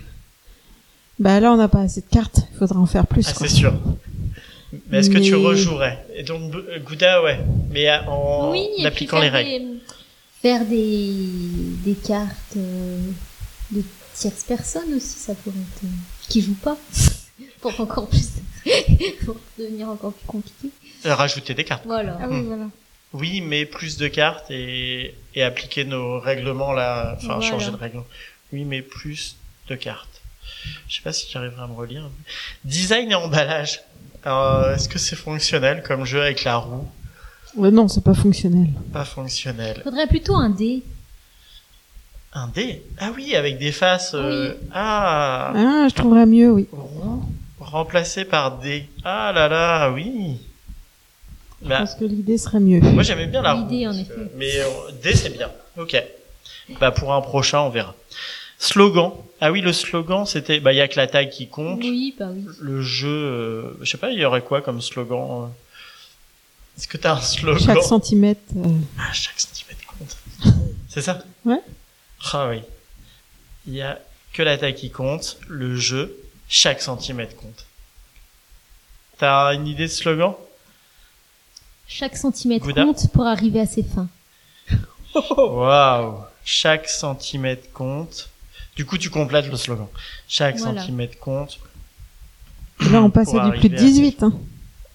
Bah là, on n'a pas assez de cartes. Il faudra en faire plus. Ah, quoi. c'est sûr. Mais est-ce que tu rejouerais? Et donc, Gouda, ouais. Mais en oui, appliquant les règles. Faire des cartes de tierces personnes aussi, ça pourrait être... qui jouent pas. Pour encore plus... pour devenir encore plus compliqué. Rajouter des cartes. Voilà. Ah oui, voilà. Oui, mais plus de cartes et appliquer nos règlements là, enfin Voilà. changer de règlement. Oui, mais plus de cartes. Je sais pas si j'arriverai à me relire. Design et emballage. Alors, est-ce que c'est fonctionnel comme jeu avec la roue? Ouais, non, c'est pas fonctionnel. Pas fonctionnel. Faudrait plutôt un dé. Un dé? Ah oui, avec des faces. Oui. Ah. Ah, je trouverais mieux, oui. Roue remplacé par dé. Ah là là, oui. Je Bah, pense que l'idée serait mieux. moi j'aimais bien la roue. L'idée, en parce effet. que- mais dé c'est bien. Ok. Bah pour un prochain on verra. Slogan. Ah oui, le slogan c'était il y a que la taille qui compte. Oui, bah oui. Le jeu, je sais pas, il y aurait quoi comme slogan Est-ce que t'as un slogan? Chaque centimètre. Ah, chaque centimètre compte. C'est ça? Ouais. Ah oui. Il y a que la taille qui compte. Le jeu, chaque centimètre compte. T'as une idée de slogan? Chaque centimètre Gouda. compte pour arriver à ses fins. Waouh. Chaque centimètre compte. Du coup, tu complètes le slogan. Chaque Voilà. centimètre compte. Là, on passe Pour à du plus de arriver à- 18. Hein.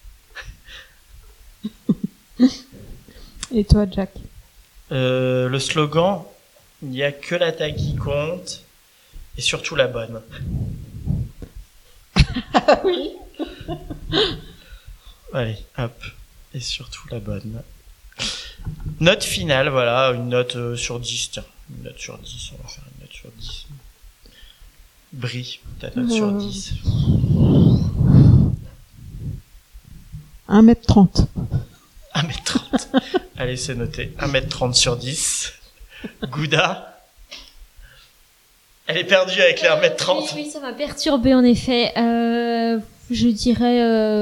Et toi, Jack? Le slogan, il n'y a que la taille qui compte et surtout la bonne. Oui. Allez, hop. Et surtout la bonne. Note finale, voilà, une note sur 10. Tiens, une note sur 10, on va faire une note sur 10. Brie, ta note sur 10. 1m30. 1m30. Allez, c'est noté. 1m30 sur 10. Gouda. Elle est perdue avec les 1m30. Oui, ça m'a perturbé en effet. Je dirais,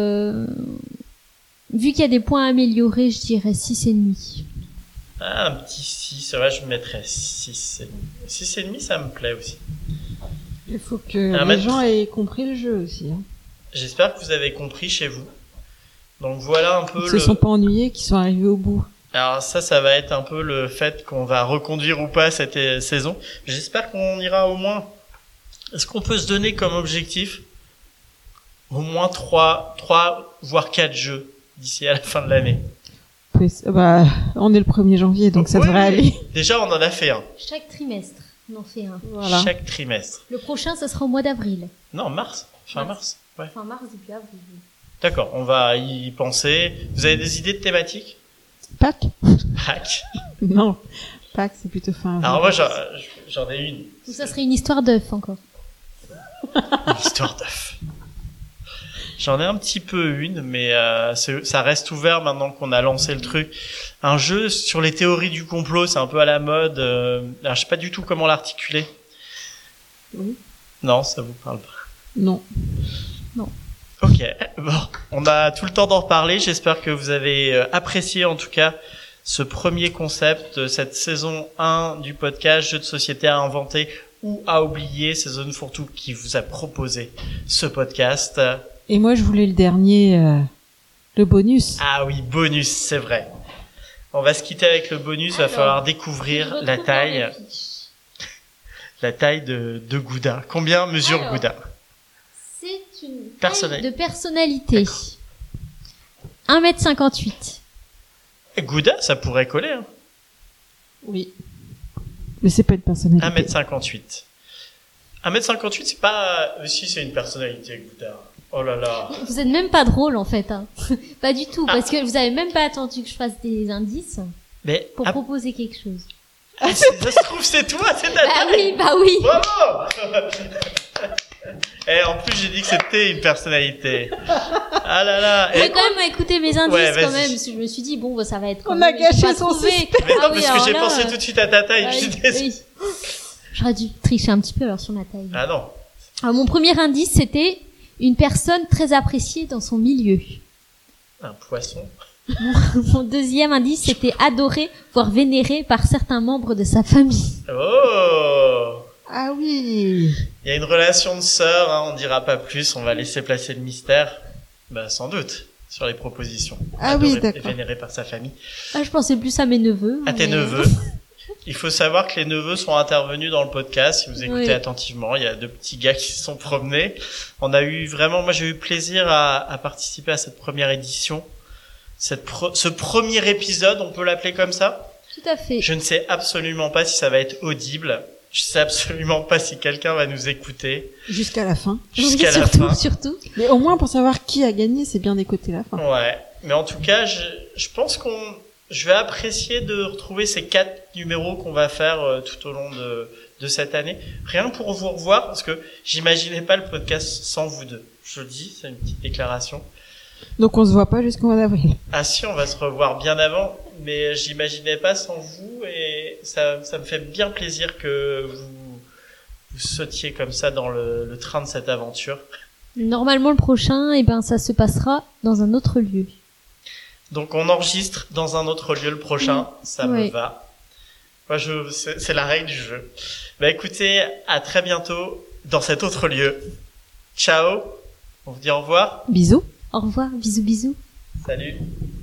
vu qu'il y a des points à améliorer, je dirais 6,5. Ah, un petit 6. Ouais, je mettrais 6,5. 6,5, ça me plaît aussi. Il faut que Un les mètre. gens aient compris le jeu aussi. Hein. J'espère que vous avez compris chez vous. Donc voilà un peu Ils se sont pas ennuyés, qu'ils sont arrivés au bout. Alors ça va être un peu le fait qu'on va reconduire ou pas cette saison. J'espère qu'on ira au moins... Est-ce qu'on peut se donner comme objectif au moins 3 voire 4 jeux d'ici à la fin de l'année? Bah, on est le 1er janvier, donc ça Ouais, devrait aller. Déjà, on en a fait un. Chaque trimestre, on en fait un. Voilà. Chaque trimestre. Le prochain, ce sera au mois d'avril. Non, mars. Fin mars. Ouais. Fin mars, début avril. D'accord, on va y penser. Vous avez des idées de thématiques? Pâques? Pâques. Non. Pâques, c'est plutôt fin avril. Alors moi, j'en ai une. Ou ça serait une histoire d'œuf encore. Une histoire d'œuf. J'en ai un petit peu une, mais ça reste ouvert maintenant qu'on a lancé le truc. Un jeu sur les théories du complot, c'est un peu à la mode. Alors, je sais pas du tout comment l'articuler. Oui. Non, ça vous parle pas. Non. Ok, bon, on a tout le temps d'en reparler. J'espère que vous avez apprécié en tout cas ce premier concept de cette saison 1 du podcast Jeux de société à inventer ou à oublier. C'est Zone Fourre-Tout qui vous a proposé ce podcast. Et moi, je voulais le dernier, le bonus. Ah oui, bonus, c'est vrai. On va se quitter avec le bonus. Va Alors, falloir découvrir la taille de Gouda. Combien mesure Alors, Gouda? C'est une Personnel. taille de personnalité. 1m58. Gouda, ça pourrait coller. Hein. Oui. Mais c'est pas une personnalité. 1m58. 1m58, c'est pas... Si, c'est une personnalité, Gouda. Oh là là. Vous êtes même pas drôle, en fait, hein. Pas du tout, parce que vous avez même pas attendu que je fasse des indices Mais pour proposer quelque chose. ça se trouve, c'est toi, c'est ta taille. Bah oui. Bravo. Et en plus, j'ai dit que c'était une personnalité. Ah là là. J'ai quand même écouté mes indices, Ouais, quand même, parce que je me suis dit, bon, ça va être quand On même, a gâché pas son trouvé. suspense. Mais non, Ah oui, parce que alors j'ai là, pensé tout de suite à ta taille. ah Je suis oui, désolé. oui. J'aurais dû tricher un petit peu, alors, sur ma taille. Ah non. Alors, mon premier indice, c'était une personne très appréciée dans son milieu. Un poisson. Mon deuxième indice, c'était adoré, voire vénéré par certains membres de sa famille. Oh. Ah oui. Il y a une relation de sœur, hein, on dira pas plus, on va laisser placer le mystère. Bah, sans doute, sur les propositions. Ah oui, Adoré d'accord. et vénéré par sa famille. Ah, je pensais plus à mes neveux. À tes mais- neveux. Il faut savoir que les neveux sont intervenus dans le podcast. Si vous écoutez Oui. attentivement, il y a deux petits gars qui se sont promenés. On a eu vraiment, moi j'ai eu plaisir à participer à cette première édition. Ce premier épisode, on peut l'appeler comme ça. Tout à fait. Je ne sais absolument pas si ça va être audible. Je sais absolument pas si quelqu'un va nous écouter Jusqu'à la fin. jusqu'à la surtout, fin. surtout. Mais au moins, pour savoir qui a gagné, c'est bien d'écouter la fin. Ouais. Mais en tout cas, je pense je vais apprécier de retrouver ces 4 numéros qu'on va faire tout au long de cette année. Rien pour vous revoir, parce que j'imaginais pas le podcast sans vous deux. Je le dis, c'est une petite déclaration. Donc on se voit pas jusqu'au mois d'avril. Ah si, on va se revoir bien avant, mais j'imaginais pas sans vous, et ça me fait bien plaisir que vous sautiez comme ça dans le train de cette aventure. Normalement, le prochain, ça se passera dans un autre lieu. Donc on enregistre dans un autre lieu le prochain, ça me Oui. va. Moi, c'est la règle du jeu. Bah écoutez, à très bientôt dans cet autre lieu. Ciao. On vous dit au revoir. Bisous. Au revoir, bisous bisous. Salut.